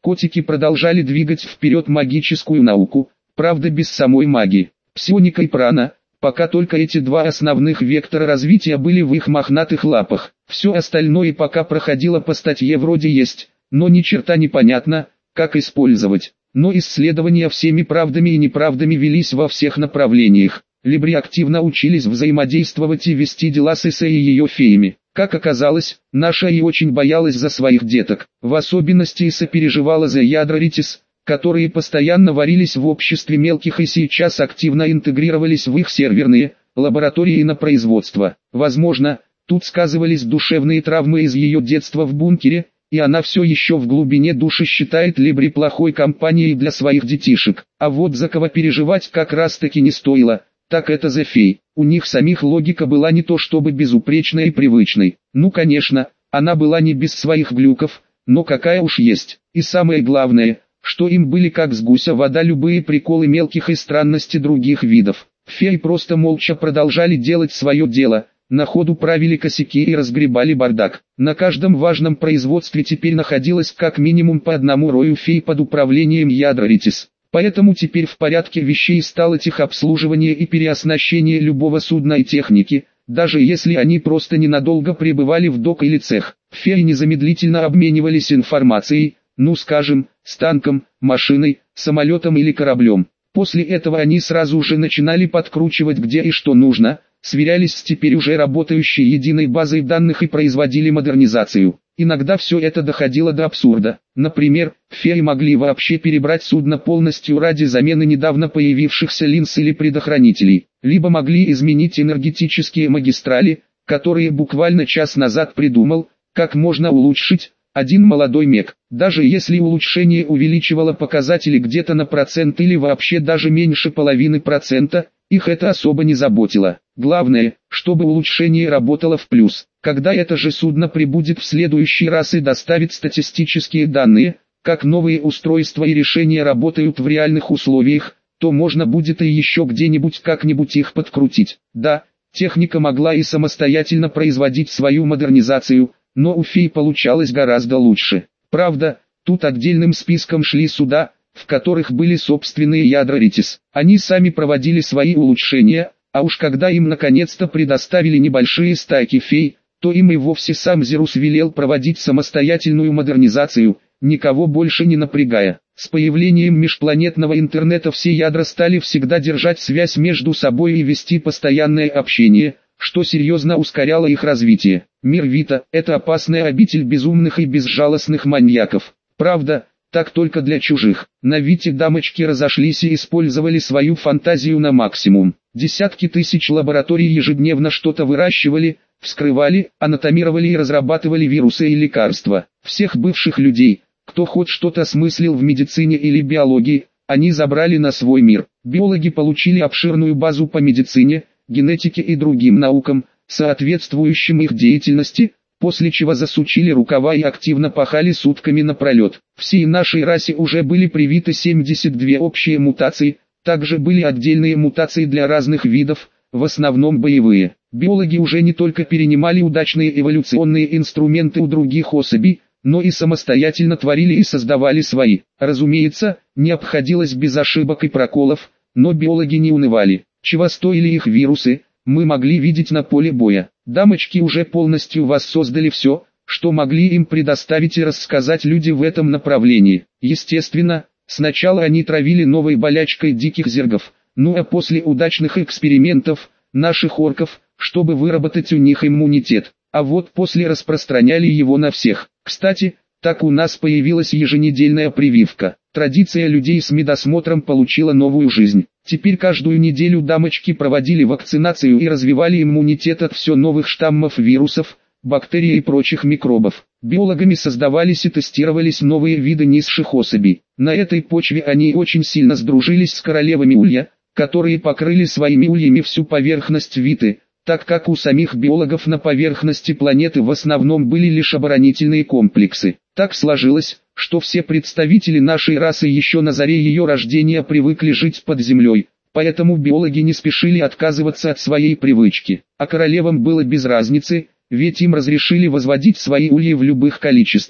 Котики продолжали двигать вперед магическую науку, правда без самой магии. Псионика и прана, пока только эти два основных вектора развития были в их мохнатых лапах. Все остальное пока проходило по статье вроде есть, но ни черта не понятно, как использовать. Но исследования всеми правдами и неправдами велись во всех направлениях. Либри активно учились взаимодействовать и вести дела с Исой и ее феями. Как оказалось, наша и очень боялась за своих деток. В особенности Иса переживала за ядра Ритис, которые постоянно варились в обществе мелких и сейчас активно интегрировались в их серверные лаборатории на производство. Возможно, тут сказывались душевные травмы из ее детства в бункере, и она все еще в глубине души считает Либри плохой компанией для своих детишек. А вот за кого переживать как раз таки не стоило, так это за фей. У них самих логика была не то чтобы безупречной и привычной. Ну конечно, она была не без своих глюков, но какая уж есть. И самое главное, что им были как с гуся вода любые приколы мелких и странности других видов. Феи просто молча продолжали делать свое дело, на ходу правили косяки и разгребали бардак. На каждом важном производстве теперь находилось как минимум по одному рою фей под управлением ядра Ритис. Поэтому теперь в порядке вещей стало техобслуживание и переоснащение любого судна и техники, даже если они просто ненадолго пребывали в док или цех. Феи незамедлительно обменивались информацией, ну скажем, с танком, машиной, самолетом или кораблем. После этого они сразу же начинали подкручивать где и что нужно, сверялись с теперь уже работающей единой базой данных и производили модернизацию. Иногда все это доходило до абсурда. Например, феи могли вообще перебрать судно полностью ради замены недавно появившихся линз или предохранителей, либо могли изменить энергетические магистрали, которые буквально час назад придумал, как можно улучшить один молодой мег. Даже если улучшение увеличивало показатели где-то на процент или вообще даже меньше половины процента, их это особо не заботило. Главное, чтобы улучшение работало в плюс. Когда это же судно прибудет в следующий раз и доставит статистические данные, как новые устройства и решения работают в реальных условиях, то можно будет и еще где-нибудь как-нибудь их подкрутить. Да, техника могла и самостоятельно производить свою модернизацию, но у фей получалось гораздо лучше. Правда, тут отдельным списком шли суда, в которых были собственные ядра Ритис. Они сами проводили свои улучшения, а уж когда им наконец-то предоставили небольшие стайки фей, то им и вовсе сам Зерус велел проводить самостоятельную модернизацию, никого больше не напрягая. С появлением межпланетного интернета все ядра стали всегда держать связь между собой и вести постоянное общение, что серьезно ускоряло их развитие. Мир Вита – это опасная обитель безумных и безжалостных маньяков. Правда, так только для чужих. На Вите дамочки разошлись и использовали свою фантазию на максимум. Десятки тысяч лабораторий ежедневно что-то выращивали, вскрывали, анатомировали и разрабатывали вирусы и лекарства. Всех бывших людей, кто хоть что-то смыслил в медицине или биологии, они забрали на свой мир. Биологи получили обширную базу по медицине, генетике и другим наукам, соответствующим их деятельности, после чего засучили рукава и активно пахали сутками напролет. Всей нашей расе уже были привиты 72 общие мутации, также были отдельные мутации для разных видов, в основном боевые. Биологи уже не только перенимали удачные эволюционные инструменты у других особей, но и самостоятельно творили и создавали свои. Разумеется, не обходилось без ошибок и проколов, но биологи не унывали. Чего стоили их вирусы, мы могли видеть на поле боя. Дамочки уже полностью воссоздали все, что могли им предоставить и рассказать люди в этом направлении. Естественно, сначала они травили новой болячкой диких зергов, ну а после удачных экспериментов, наших орков, чтобы выработать у них иммунитет. А вот после распространяли его на всех. Кстати, так у нас появилась еженедельная прививка. Традиция людей с медосмотром получила новую жизнь. Теперь каждую неделю дамочки проводили вакцинацию и развивали иммунитет от все новых штаммов вирусов, бактерий и прочих микробов. Биологами создавались и тестировались новые виды низших особей. На этой почве они очень сильно сдружились с королевами улья, которые покрыли своими ульями всю поверхность Виты, так как у самих биологов на поверхности планеты в основном были лишь оборонительные комплексы. Так сложилось, что все представители нашей расы еще на заре ее рождения привыкли жить под землей, поэтому биологи не спешили отказываться от своей привычки. А королевам было без разницы, ведь им разрешили возводить свои ульи в любых количествах.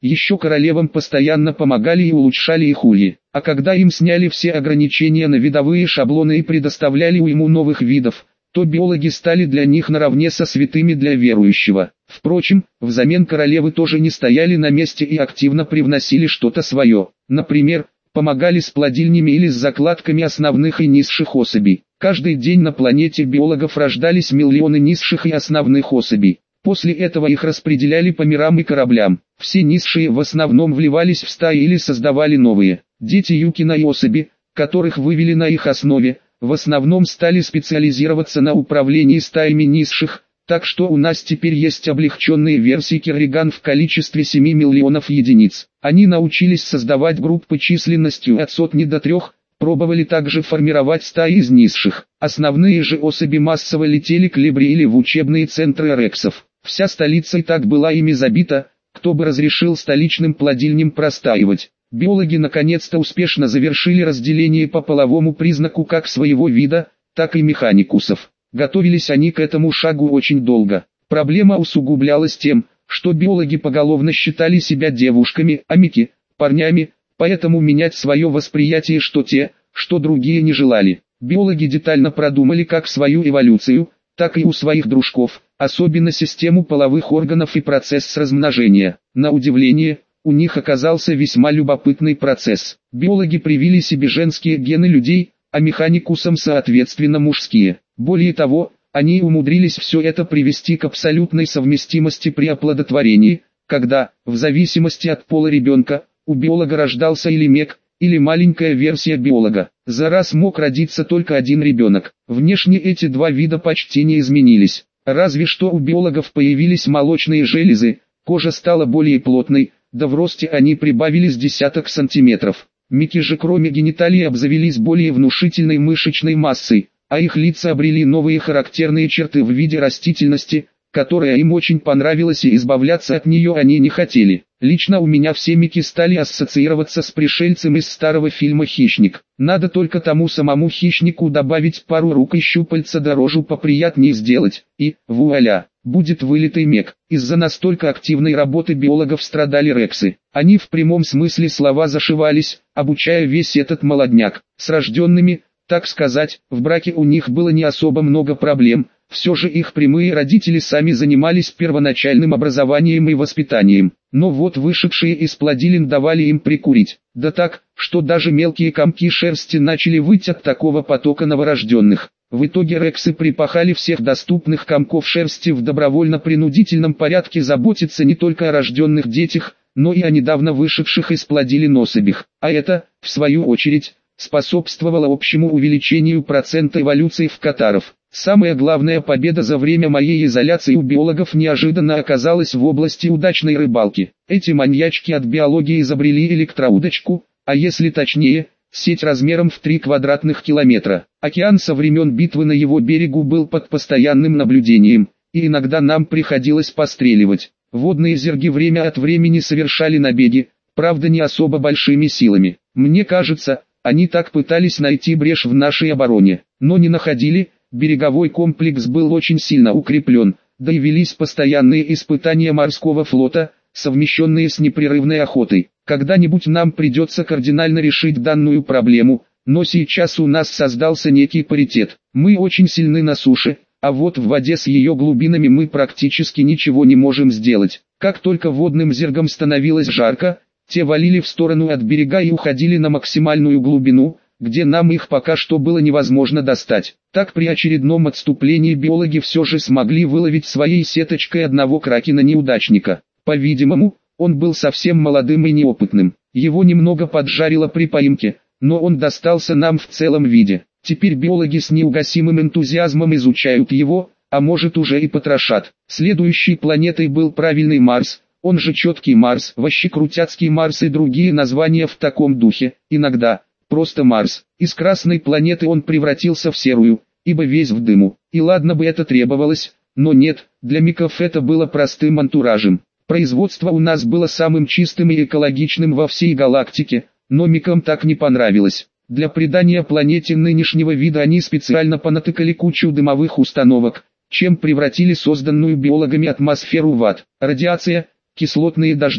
Еще королевам постоянно помогали и улучшали их ульи. А когда им сняли все ограничения на видовые шаблоны и предоставляли уйму новых видов, то биологи стали для них наравне со святыми для верующего. Впрочем, взамен королевы тоже не стояли на месте и активно привносили что-то свое. Например, помогали с плодильнями или с закладками основных и низших особей. Каждый день на планете биологов рождались миллионы низших и основных особей. После этого их распределяли по мирам и кораблям. Все низшие в основном вливались в стаи или создавали новые. Дети Юкина и особи, которых вывели на их основе, в основном стали специализироваться на управлении стаями низших, так что у нас теперь есть облегченные версии Керриган в количестве 7 миллионов единиц. Они научились создавать группы численностью от сотни до 3, пробовали также формировать стаи из низших. Основные же особи массово летели к Либре или в учебные центры рексов. Вся столица и так была ими забита, кто бы разрешил столичным плодильням простаивать. Биологи наконец-то успешно завершили разделение по половому признаку как своего вида, так и механикусов. Готовились они к этому шагу очень долго. Проблема усугублялась тем, что биологи поголовно считали себя девушками, а мики – парнями, поэтому менять свое восприятие что те, что другие не желали. Биологи детально продумали как свою эволюцию, так и у своих дружков, особенно систему половых органов и процесс размножения. На удивление, у них оказался весьма любопытный процесс. Биологи привили себе женские гены людей, а механикусам соответственно мужские. Более того, они умудрились все это привести к абсолютной совместимости при оплодотворении, когда, в зависимости от пола ребенка, у биолога рождался или мек, или маленькая версия биолога. За раз мог родиться только один ребенок. Внешне эти два вида почти не изменились. Разве что у биологов появились молочные железы, кожа стала более плотной, да в росте они прибавились десяток сантиметров. Мики же кроме гениталий обзавелись более внушительной мышечной массой, а их лица обрели новые характерные черты в виде растительности, которая им очень понравилась и избавляться от нее они не хотели. Лично у меня все мики стали ассоциироваться с пришельцем из старого фильма «Хищник». Надо только тому самому хищнику добавить пару рук и щупальца да рожу поприятнее сделать, и, вуаля, будет вылитый мек. Из-за настолько активной работы биологов страдали рексы. Они в прямом смысле слова зашивались, обучая весь этот молодняк. С рожденными, так сказать, в браке у них было не особо много проблем. Все же их прямые родители сами занимались первоначальным образованием и воспитанием. Но вот вышедшие из плодилин давали им прикурить. Да так, что даже мелкие комки шерсти начали выть от такого потока новорожденных. В итоге рексы припахали всех доступных комков шерсти в добровольно-принудительном порядке заботиться не только о рожденных детях, но и о недавно вышедших из плодилин особях. А это, в свою очередь, способствовало общему увеличению процента эволюции в катаров. Самая главная победа за время моей изоляции у биологов неожиданно оказалась в области удачной рыбалки. Эти маньячки от биологии изобрели электроудочку, а если точнее, сеть размером в 3 квадратных километра. Океан со времен битвы на его берегу был под постоянным наблюдением, и иногда нам приходилось постреливать. Водные зерги время от времени совершали набеги, правда не особо большими силами. Мне кажется, они так пытались найти брешь в нашей обороне, но не находили. Береговой комплекс был очень сильно укреплен, да и велись постоянные испытания морского флота, совмещенные с непрерывной охотой. Когда-нибудь нам придется кардинально решить данную проблему, но сейчас у нас создался некий паритет. Мы очень сильны на суше, а вот в воде с ее глубинами мы практически ничего не можем сделать. Как только водным зергам становилось жарко, те валили в сторону от берега и уходили на максимальную глубину, где нам их пока что было невозможно достать. Так при очередном отступлении биологи все же смогли выловить своей сеточкой одного кракена-неудачника. По-видимому, он был совсем молодым и неопытным. Его немного поджарило при поимке, но он достался нам в целом виде. Теперь биологи с неугасимым энтузиазмом изучают его, а может уже и потрошат. Следующей планетой был правильный Марс, он же четкий Марс, вощекрутяцкий Марс и другие названия в таком духе. Иногда просто Марс. Из красной планеты он превратился в серую, ибо весь в дыму. И ладно бы это требовалось, но нет, для миков это было простым антуражем. Производство у нас было самым чистым и экологичным во всей галактике, но микам так не понравилось. Для придания планете нынешнего вида они специально понатыкали кучу дымовых установок, чем превратили созданную биологами атмосферу в ад. Радиация, кислотные дожди,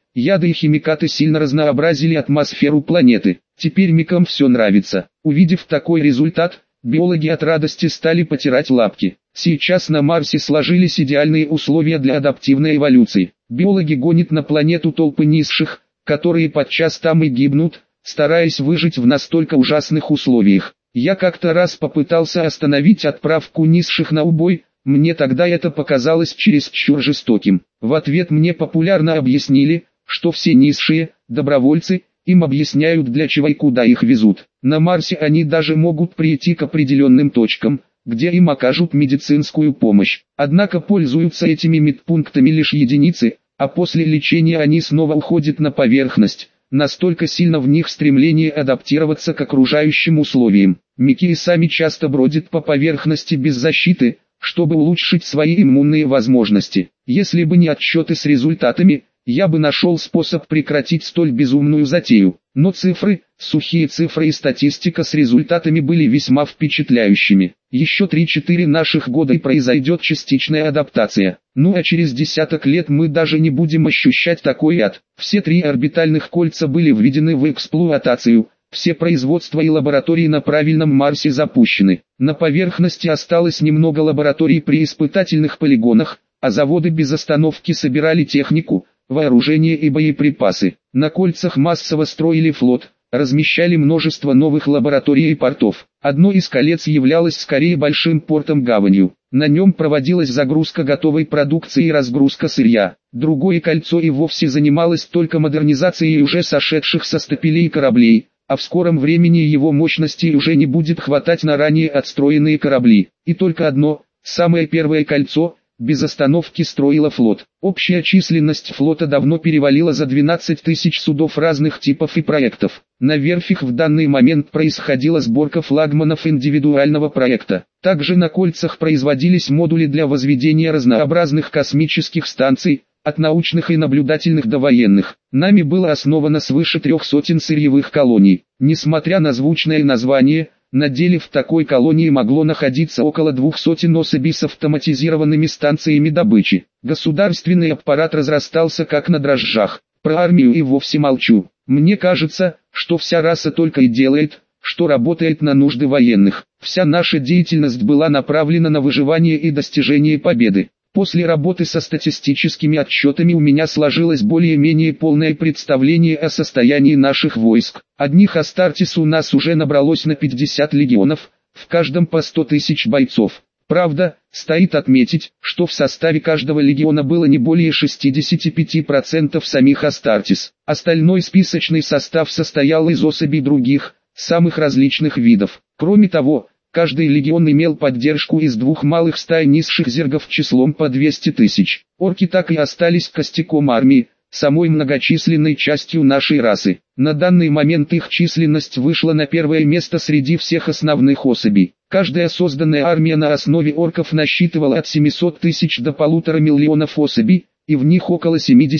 Яды и химикаты сильно разнообразили атмосферу планеты. Теперь микам все нравится. Увидев такой результат, биологи от радости стали потирать лапки. Сейчас на Марсе сложились идеальные условия для адаптивной эволюции. Биологи гонят на планету толпы низших, которые подчас там и гибнут, стараясь выжить в настолько ужасных условиях. Я как-то раз попытался остановить отправку низших на убой, мне тогда это показалось чересчур жестоким. В ответ мне популярно объяснили, что все низшие – добровольцы, им объясняют, для чего и куда их везут. На Марсе они даже могут прийти к определенным точкам, где им окажут медицинскую помощь. Однако пользуются этими медпунктами лишь единицы, а после лечения они снова уходят на поверхность. Настолько сильно в них стремление адаптироваться к окружающим условиям. Мики и сами часто бродят по поверхности без защиты, чтобы улучшить свои иммунные возможности. Если бы не отчеты с результатами, я бы нашел способ прекратить столь безумную затею. Но цифры, сухие цифры и статистика с результатами были весьма впечатляющими. Еще 3-4 наших года и произойдет частичная адаптация. Ну а через десяток лет мы даже не будем ощущать такой ад. Все 3 орбитальных кольца были введены в эксплуатацию. Все производства и лаборатории на правильном Марсе запущены. На поверхности осталось немного лабораторий при испытательных полигонах, а заводы без остановки собирали технику, вооружение и боеприпасы. На кольцах массово строили флот, размещали множество новых лабораторий и портов. Одно из колец являлось скорее большим портом-гаванью. На нем проводилась загрузка готовой продукции и разгрузка сырья. Другое кольцо и вовсе занималось только модернизацией уже сошедших со стапелей кораблей, а в скором времени его мощности уже не будет хватать на ранее отстроенные корабли. И только одно, самое первое кольцо, без остановки строило флот. Общая численность флота давно перевалила за 12 тысяч судов разных типов и проектов. На верфях в данный момент происходила сборка флагманов индивидуального проекта. Также на кольцах производились модули для возведения разнообразных космических станций, от научных и наблюдательных до военных. Нами было основано свыше 300 сырьевых колоний. Несмотря на звучное название, на деле в такой колонии могло находиться около 200 особей с автоматизированными станциями добычи. Государственный аппарат разрастался как на дрожжах. Про армию и вовсе молчу. Мне кажется, что вся раса только и делает, что работает на нужды военных. Вся наша деятельность была направлена на выживание и достижение победы. После работы со статистическими отчетами у меня сложилось более-менее полное представление о состоянии наших войск. Одних Астартес у нас уже набралось на 50 легионов, в каждом по 100 тысяч бойцов. Правда, стоит отметить, что в составе каждого легиона было не более 65% самих Астартес. Остальной списочный состав состоял из особей других, самых различных видов. Кроме того, каждый легион имел поддержку из 2 малых стай низших зергов числом по 200 тысяч. Орки так и остались костяком армии, самой многочисленной частью нашей расы. На данный момент их численность вышла на первое место среди всех основных особей. Каждая созданная армия на основе орков насчитывала от 700 тысяч до 1,5 миллиона особей, и в них около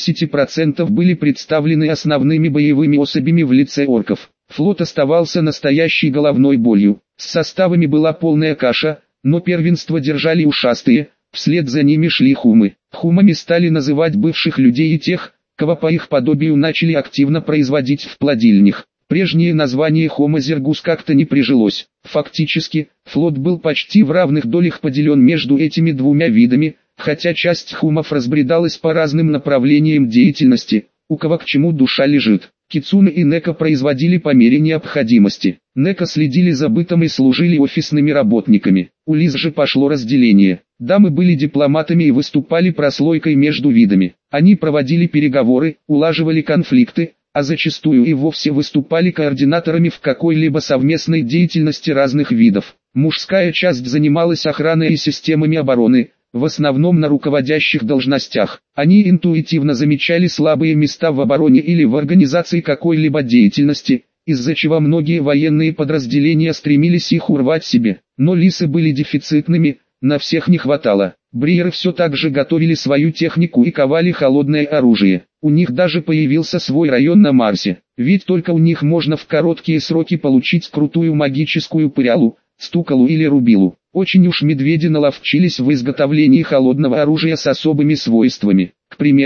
70% были представлены основными боевыми особями в лице орков. Флот оставался настоящей головной болью. С составами была полная каша, но первенство держали ушастые, вслед за ними шли хумы. Хумами стали называть бывших людей и тех, кого по их подобию начали активно производить в плодильнях. Прежнее название Homo zergus как-то не прижилось. Фактически, флот был почти в равных долях поделен между этими двумя видами, хотя часть хумов разбредалась по разным направлениям деятельности, у кого к чему душа лежит. Кицуне и Нека производили по мере необходимости. Нека следили за бытом и служили офисными работниками. У Лиз же пошло разделение. Дамы были дипломатами и выступали прослойкой между видами. Они проводили переговоры, улаживали конфликты, а зачастую и вовсе выступали координаторами в какой-либо совместной деятельности разных видов. Мужская часть занималась охраной и системами обороны, в основном на руководящих должностях. Они интуитивно замечали слабые места в обороне или в организации какой-либо деятельности, из-за чего многие военные подразделения стремились их урвать себе. Но лисы были дефицитными, на всех не хватало. Бриеры все так же готовили свою технику и ковали холодное оружие. У них даже появился свой район на Марсе, ведь только у них можно в короткие сроки получить крутую магическую прялу, стукалу или рубилу. Очень уж медведи наловчились в изготовлении холодного оружия с особыми свойствами. К примеру,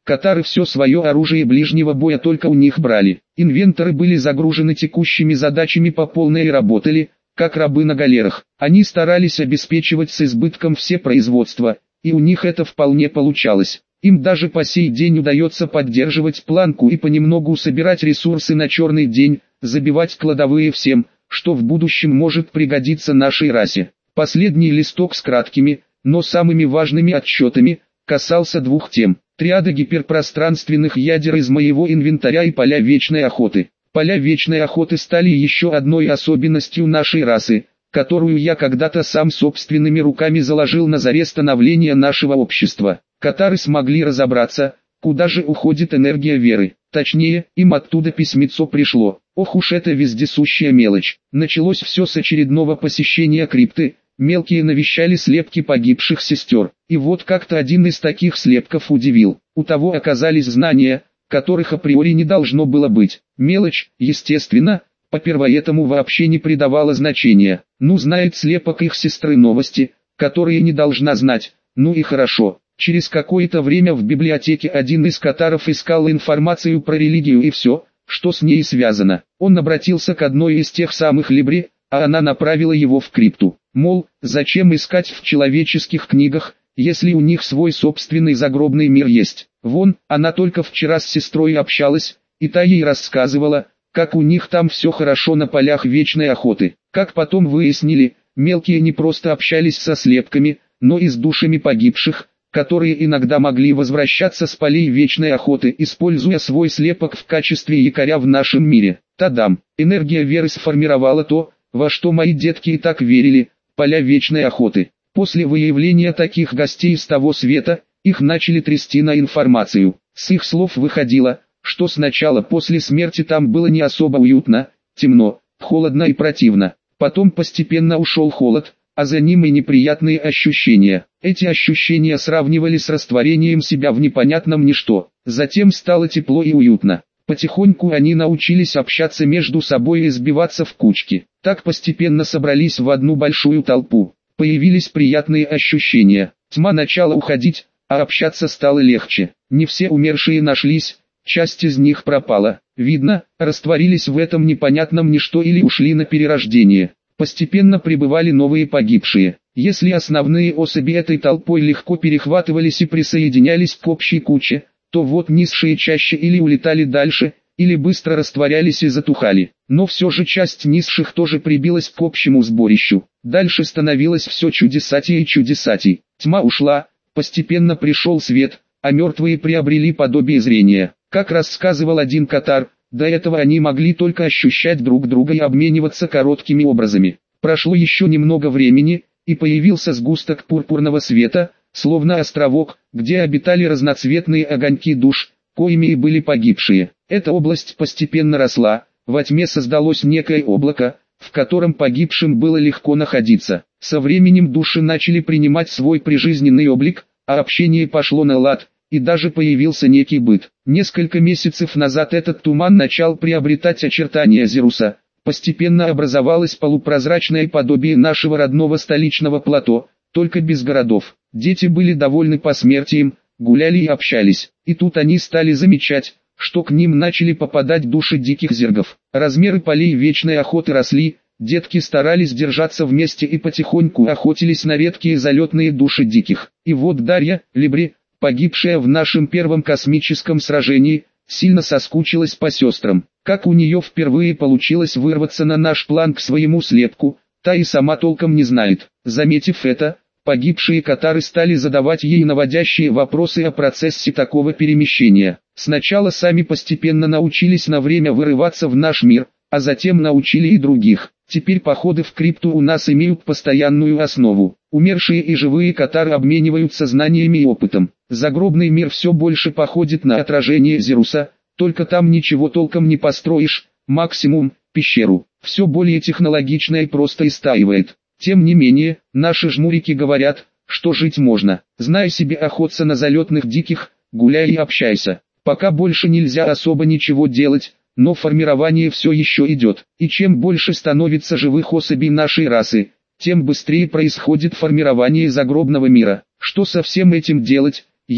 Катары все свое оружие ближнего боя только у них брали. Инвенторы были загружены текущими задачами по полной и работали, как рабы на галерах. Они старались обеспечивать с избытком все производства, и у них это вполне получалось. Им даже по сей день удается поддерживать планку и понемногу собирать ресурсы на черный день, забивать кладовые всем, что в будущем может пригодиться нашей расе. Последний листок с краткими, но самыми важными отчетами, касался двух тем: триады гиперпространственных ядер из моего инвентаря и поля вечной охоты. Поля вечной охоты стали еще одной особенностью нашей расы, которую я когда-то сам собственными руками заложил на заре становления нашего общества. Катары смогли разобраться, куда же уходит энергия веры. Точнее, им оттуда письмецо пришло. Ох уж эта вездесущая мелочь. Началось все с очередного посещения крипты. Мелкие навещали слепки погибших сестер. И вот как-то один из таких слепков удивил. У того оказались знания, которых априори не должно было быть. Мелочь, естественно, поперва этому вообще не придавала значения. Ну, знает слепок их сестры новости, которые не должна знать. Ну и хорошо. Через какое-то время в библиотеке один из катаров искал информацию про религию и все, что с ней связано. Он обратился к одной из тех самых Либри, а она направила его в крипту. Мол, зачем искать в человеческих книгах, если у них свой собственный загробный мир есть. Вон, она только вчера с сестрой общалась, и та ей рассказывала, как у них там все хорошо на полях вечной охоты. Как потом выяснили, мелкие не просто общались со слепками, но и с душами погибших, которые иногда могли возвращаться с полей вечной охоты, используя свой слепок в качестве якоря в нашем мире. Тадам! Энергия веры сформировала то, во что мои детки и так верили, поля вечной охоты. После выявления таких гостей с того света, их начали трясти на информацию. С их слов выходило, что сначала после смерти там было не особо уютно, темно, холодно и противно. Потом постепенно ушел холод, а за ним и неприятные ощущения. Эти ощущения сравнивали с растворением себя в непонятном ничто. Затем стало тепло и уютно. Потихоньку они научились общаться между собой и сбиваться в кучки. Так постепенно собрались в одну большую толпу. Появились приятные ощущения. Тьма начала уходить, а общаться стало легче. Не все умершие нашлись, часть из них пропала. Видно, растворились в этом непонятном ничто или ушли на перерождение. Постепенно прибывали новые погибшие. Если основные особи этой толпой легко перехватывались и присоединялись к общей куче, то вот низшие чаще или улетали дальше, или быстро растворялись и затухали. Но все же часть низших тоже прибилась к общему сборищу. Дальше становилось все чудесатей и чудесатей. Тьма ушла, постепенно пришел свет, а мертвые приобрели подобие зрения. Как рассказывал один катар, до этого они могли только ощущать друг друга и обмениваться короткими образами. Прошло еще немного времени, и появился сгусток пурпурного света, словно островок, где обитали разноцветные огоньки душ, коими и были погибшие. Эта область постепенно росла, во тьме создалось некое облако, в котором погибшим было легко находиться. Со временем души начали принимать свой прижизненный облик, а общение пошло на лад, и даже появился некий быт. Несколько месяцев назад этот туман начал приобретать очертания Зируса. Постепенно образовалось полупрозрачное подобие нашего родного столичного плато, только без городов. Дети были довольны посмертием, гуляли и общались. И тут они стали замечать, что к ним начали попадать души диких зергов. Размеры полей вечной охоты росли, детки старались держаться вместе и потихоньку охотились на редкие залетные души диких. И вот Дарья, Либри, погибшая в нашем первом космическом сражении, сильно соскучилась по сестрам. Как у нее впервые получилось вырваться на наш план к своему слепку, та и сама толком не знает. Заметив это, погибшие катары стали задавать ей наводящие вопросы о процессе такого перемещения. Сначала сами постепенно научились на время вырываться в наш мир, а затем научили и других. Теперь походы в крипту у нас имеют постоянную основу. Умершие и живые катары обмениваются знаниями и опытом. Загробный мир все больше походит на отражение Зируса, только там ничего толком не построишь, максимум пещеру. Все более технологично и просто истаивает. Тем не менее, наши жмурики говорят, что жить можно. Знай себе охотиться на залетных диких, гуляй и общайся. Пока больше нельзя особо ничего делать, но формирование все еще идет. И чем больше становится живых особей нашей расы, тем быстрее происходит формирование загробного мира. Что со всем этим делать, я,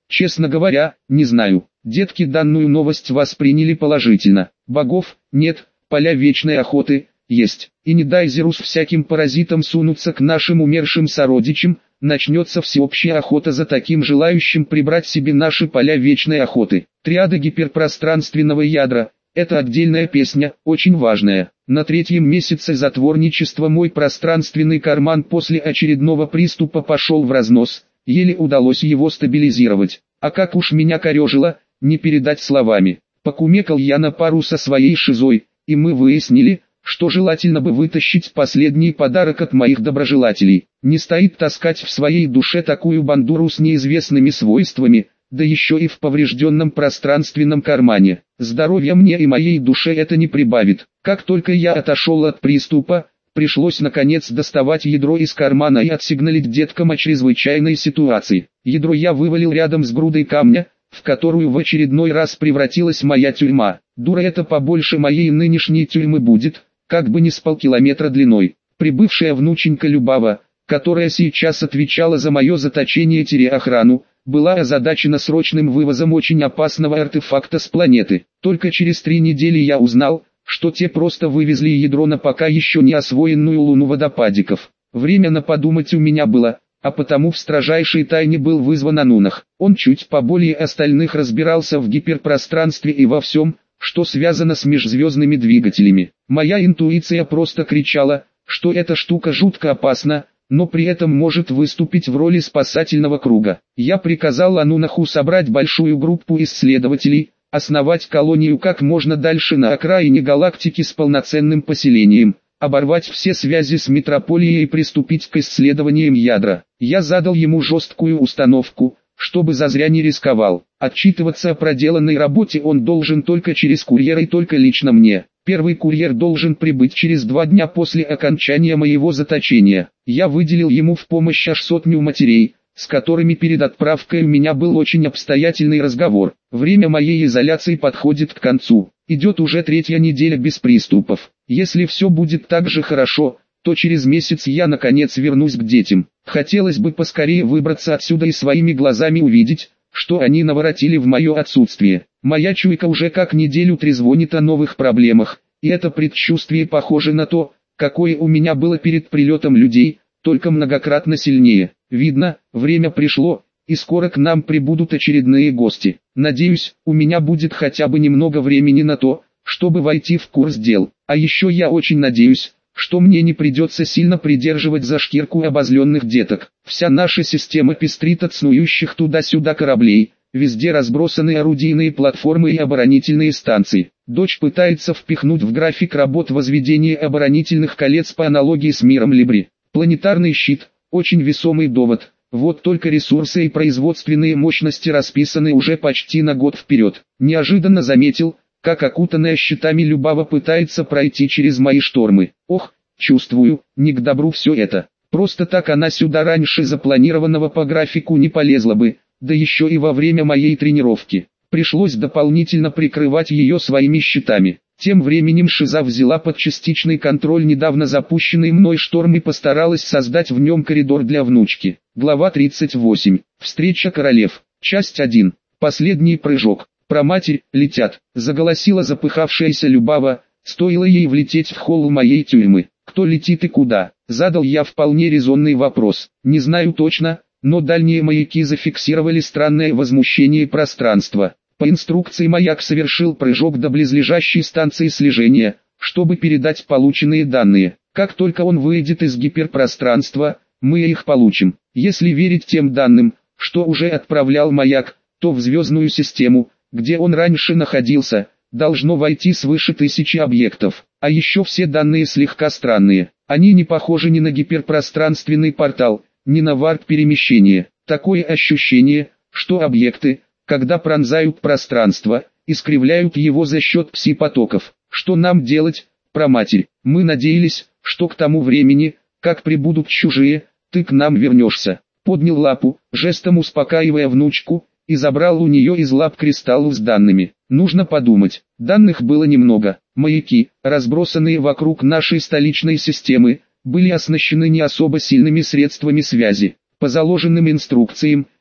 Честно говоря, не знаю. Детки данную новость восприняли положительно. Богов нет, поля вечной охоты есть. И не дай Зерус всяким паразитам сунуться к нашим умершим сородичам, начнется всеобщая охота за таким желающим прибрать себе наши поля вечной охоты. Триада гиперпространственного ядра – это отдельная песня, очень важная. На 3-м месяце затворничества мой пространственный карман после очередного приступа пошел в разнос, еле удалось его стабилизировать. А как уж меня корежило, не передать словами. Покумекал я на пару со своей шизой, и мы выяснили, что желательно бы вытащить последний подарок от моих доброжелателей. Не стоит таскать в своей душе такую бандуру с неизвестными свойствами, да еще и в поврежденном пространственном кармане. Здоровья мне и моей душе это не прибавит. Как только я отошел от приступа, пришлось наконец доставать ядро из кармана и отсигналить деткам о чрезвычайной ситуации. Ядро я вывалил рядом с грудой камня, в которую в очередной раз превратилась моя тюрьма. Дура это побольше моей нынешней тюрьмы будет, как бы не с полкилометра длиной. Прибывшая внученька Любава, которая сейчас отвечала за мое заточение-охрану, была озадачена срочным вывозом очень опасного артефакта с планеты. Только через 3 недели я узнал, что те просто вывезли ядро на пока еще не освоенную луну водопадиков. Время на подумать у меня было, а потому в строжайшей тайне был вызван Анунах. Он чуть поболее остальных разбирался в гиперпространстве и во всем, что связано с межзвездными двигателями. Моя интуиция просто кричала, что эта штука жутко опасна, но при этом может выступить в роли спасательного круга. Я приказал Анунаху собрать большую группу исследователей, основать колонию как можно дальше на окраине галактики с полноценным поселением, оборвать все связи с метрополией и приступить к исследованиям ядра. Я задал ему жесткую установку, чтобы зазря не рисковал. Отчитываться о проделанной работе он должен только через курьера и только лично мне. Первый курьер должен прибыть через 2 дня после окончания моего заточения. Я выделил ему в помощь аж 100 матерей, с которыми перед отправкой у меня был очень обстоятельный разговор. Время моей изоляции подходит к концу. Идет уже 3-я неделя без приступов. Если все будет так же хорошо, то через месяц я наконец вернусь к детям. Хотелось бы поскорее выбраться отсюда и своими глазами увидеть, что они наворотили в мое отсутствие. Моя чуйка уже как неделю трезвонит о новых проблемах, и это предчувствие похоже на то, какое у меня было перед прилетом людей, только многократно сильнее. Видно, время пришло, и скоро к нам прибудут очередные гости. Надеюсь, у меня будет хотя бы немного времени на то, чтобы войти в курс дел. А еще я очень надеюсь, что мне не придется сильно придерживать за шкирку обозленных деток. Вся наша система пестрит от снующих туда-сюда кораблей, везде разбросаны орудийные платформы и оборонительные станции. Дочь пытается впихнуть в график работ возведение оборонительных колец по аналогии с миром Либри. Планетарный щит – очень весомый довод, вот только ресурсы и производственные мощности расписаны уже почти на год вперед. Неожиданно заметил, как окутанная щитами Любава пытается пройти через мои штормы. Ох, чувствую, не к добру все это. Просто так она сюда раньше запланированного по графику не полезла бы, да еще и во время моей тренировки. Пришлось дополнительно прикрывать ее своими щитами. Тем временем Шиза взяла под частичный контроль недавно запущенный мной шторм и постаралась создать в нем коридор для внучки. Глава 38. Встреча королев. Часть 1. Последний прыжок. Про матерь, летят, заголосила запыхавшаяся Любава, стоило ей влететь в холл моей тюрьмы. Кто летит и куда? Задал я вполне резонный вопрос. Не знаю точно, но дальние маяки зафиксировали странное возмущение пространства. По инструкции маяк совершил прыжок до близлежащей станции слежения, чтобы передать полученные данные. Как только он выйдет из гиперпространства, мы их получим. Если верить тем данным, что уже отправлял маяк, то в звездную систему, где он раньше находился, должно войти свыше 1000 объектов. А еще все данные слегка странные. Они не похожи ни на гиперпространственный портал, ни на варп-перемещение. Такое ощущение, что объекты, когда пронзают пространство, искривляют его за счет пси-потоков. Что нам делать, проматерь? Мы надеялись, что к тому времени, как прибудут чужие, ты к нам вернешься. Поднял лапу, жестом успокаивая внучку, и забрал у нее из лап кристаллу с данными. Нужно подумать. Данных было немного. Маяки, разбросанные вокруг нашей столичной системы, были оснащены не особо сильными средствами связи. По заложенным инструкциям,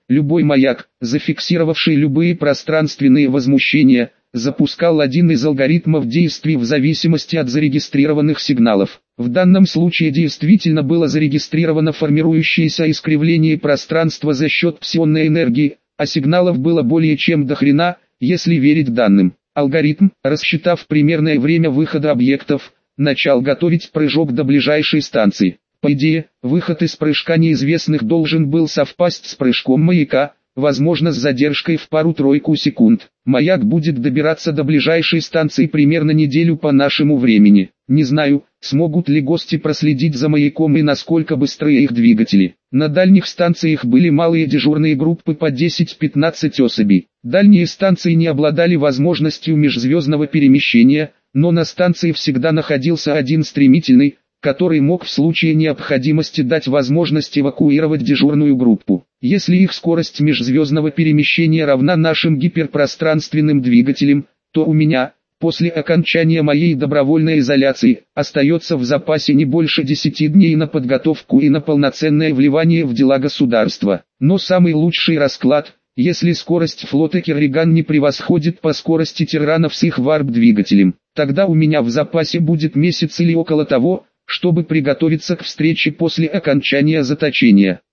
любой маяк, зафиксировавший любые пространственные возмущения, запускал один из алгоритмов действий в зависимости от зарегистрированных сигналов. В данном случае действительно было зарегистрировано формирующееся искривление пространства за счет псионной энергии, а сигналов было более чем до хрена, если верить данным. Алгоритм, рассчитав примерное время выхода объектов, начал готовить прыжок до ближайшей станции. По идее, выход из прыжка неизвестных должен был совпасть с прыжком маяка, возможно с задержкой в пару-тройку секунд. Маяк будет добираться до ближайшей станции примерно неделю по нашему времени. Не знаю, смогут ли гости проследить за маяком и насколько быстрые их двигатели. На дальних станциях были малые дежурные группы по 10-15 особей. Дальние станции не обладали возможностью межзвездного перемещения, но на станции всегда находился один стремительный, который мог в случае необходимости дать возможность эвакуировать дежурную группу. Если их скорость межзвездного перемещения равна нашим гиперпространственным двигателям, то у меня, после окончания моей добровольной изоляции, остается в запасе не больше 10 дней на подготовку и на полноценное вливание в дела государства. Но самый лучший расклад, если скорость флота Керриган не превосходит по скорости тиранов с их варп-двигателем, тогда у меня в запасе будет месяц или около того, чтобы приготовиться к встрече после окончания заточения.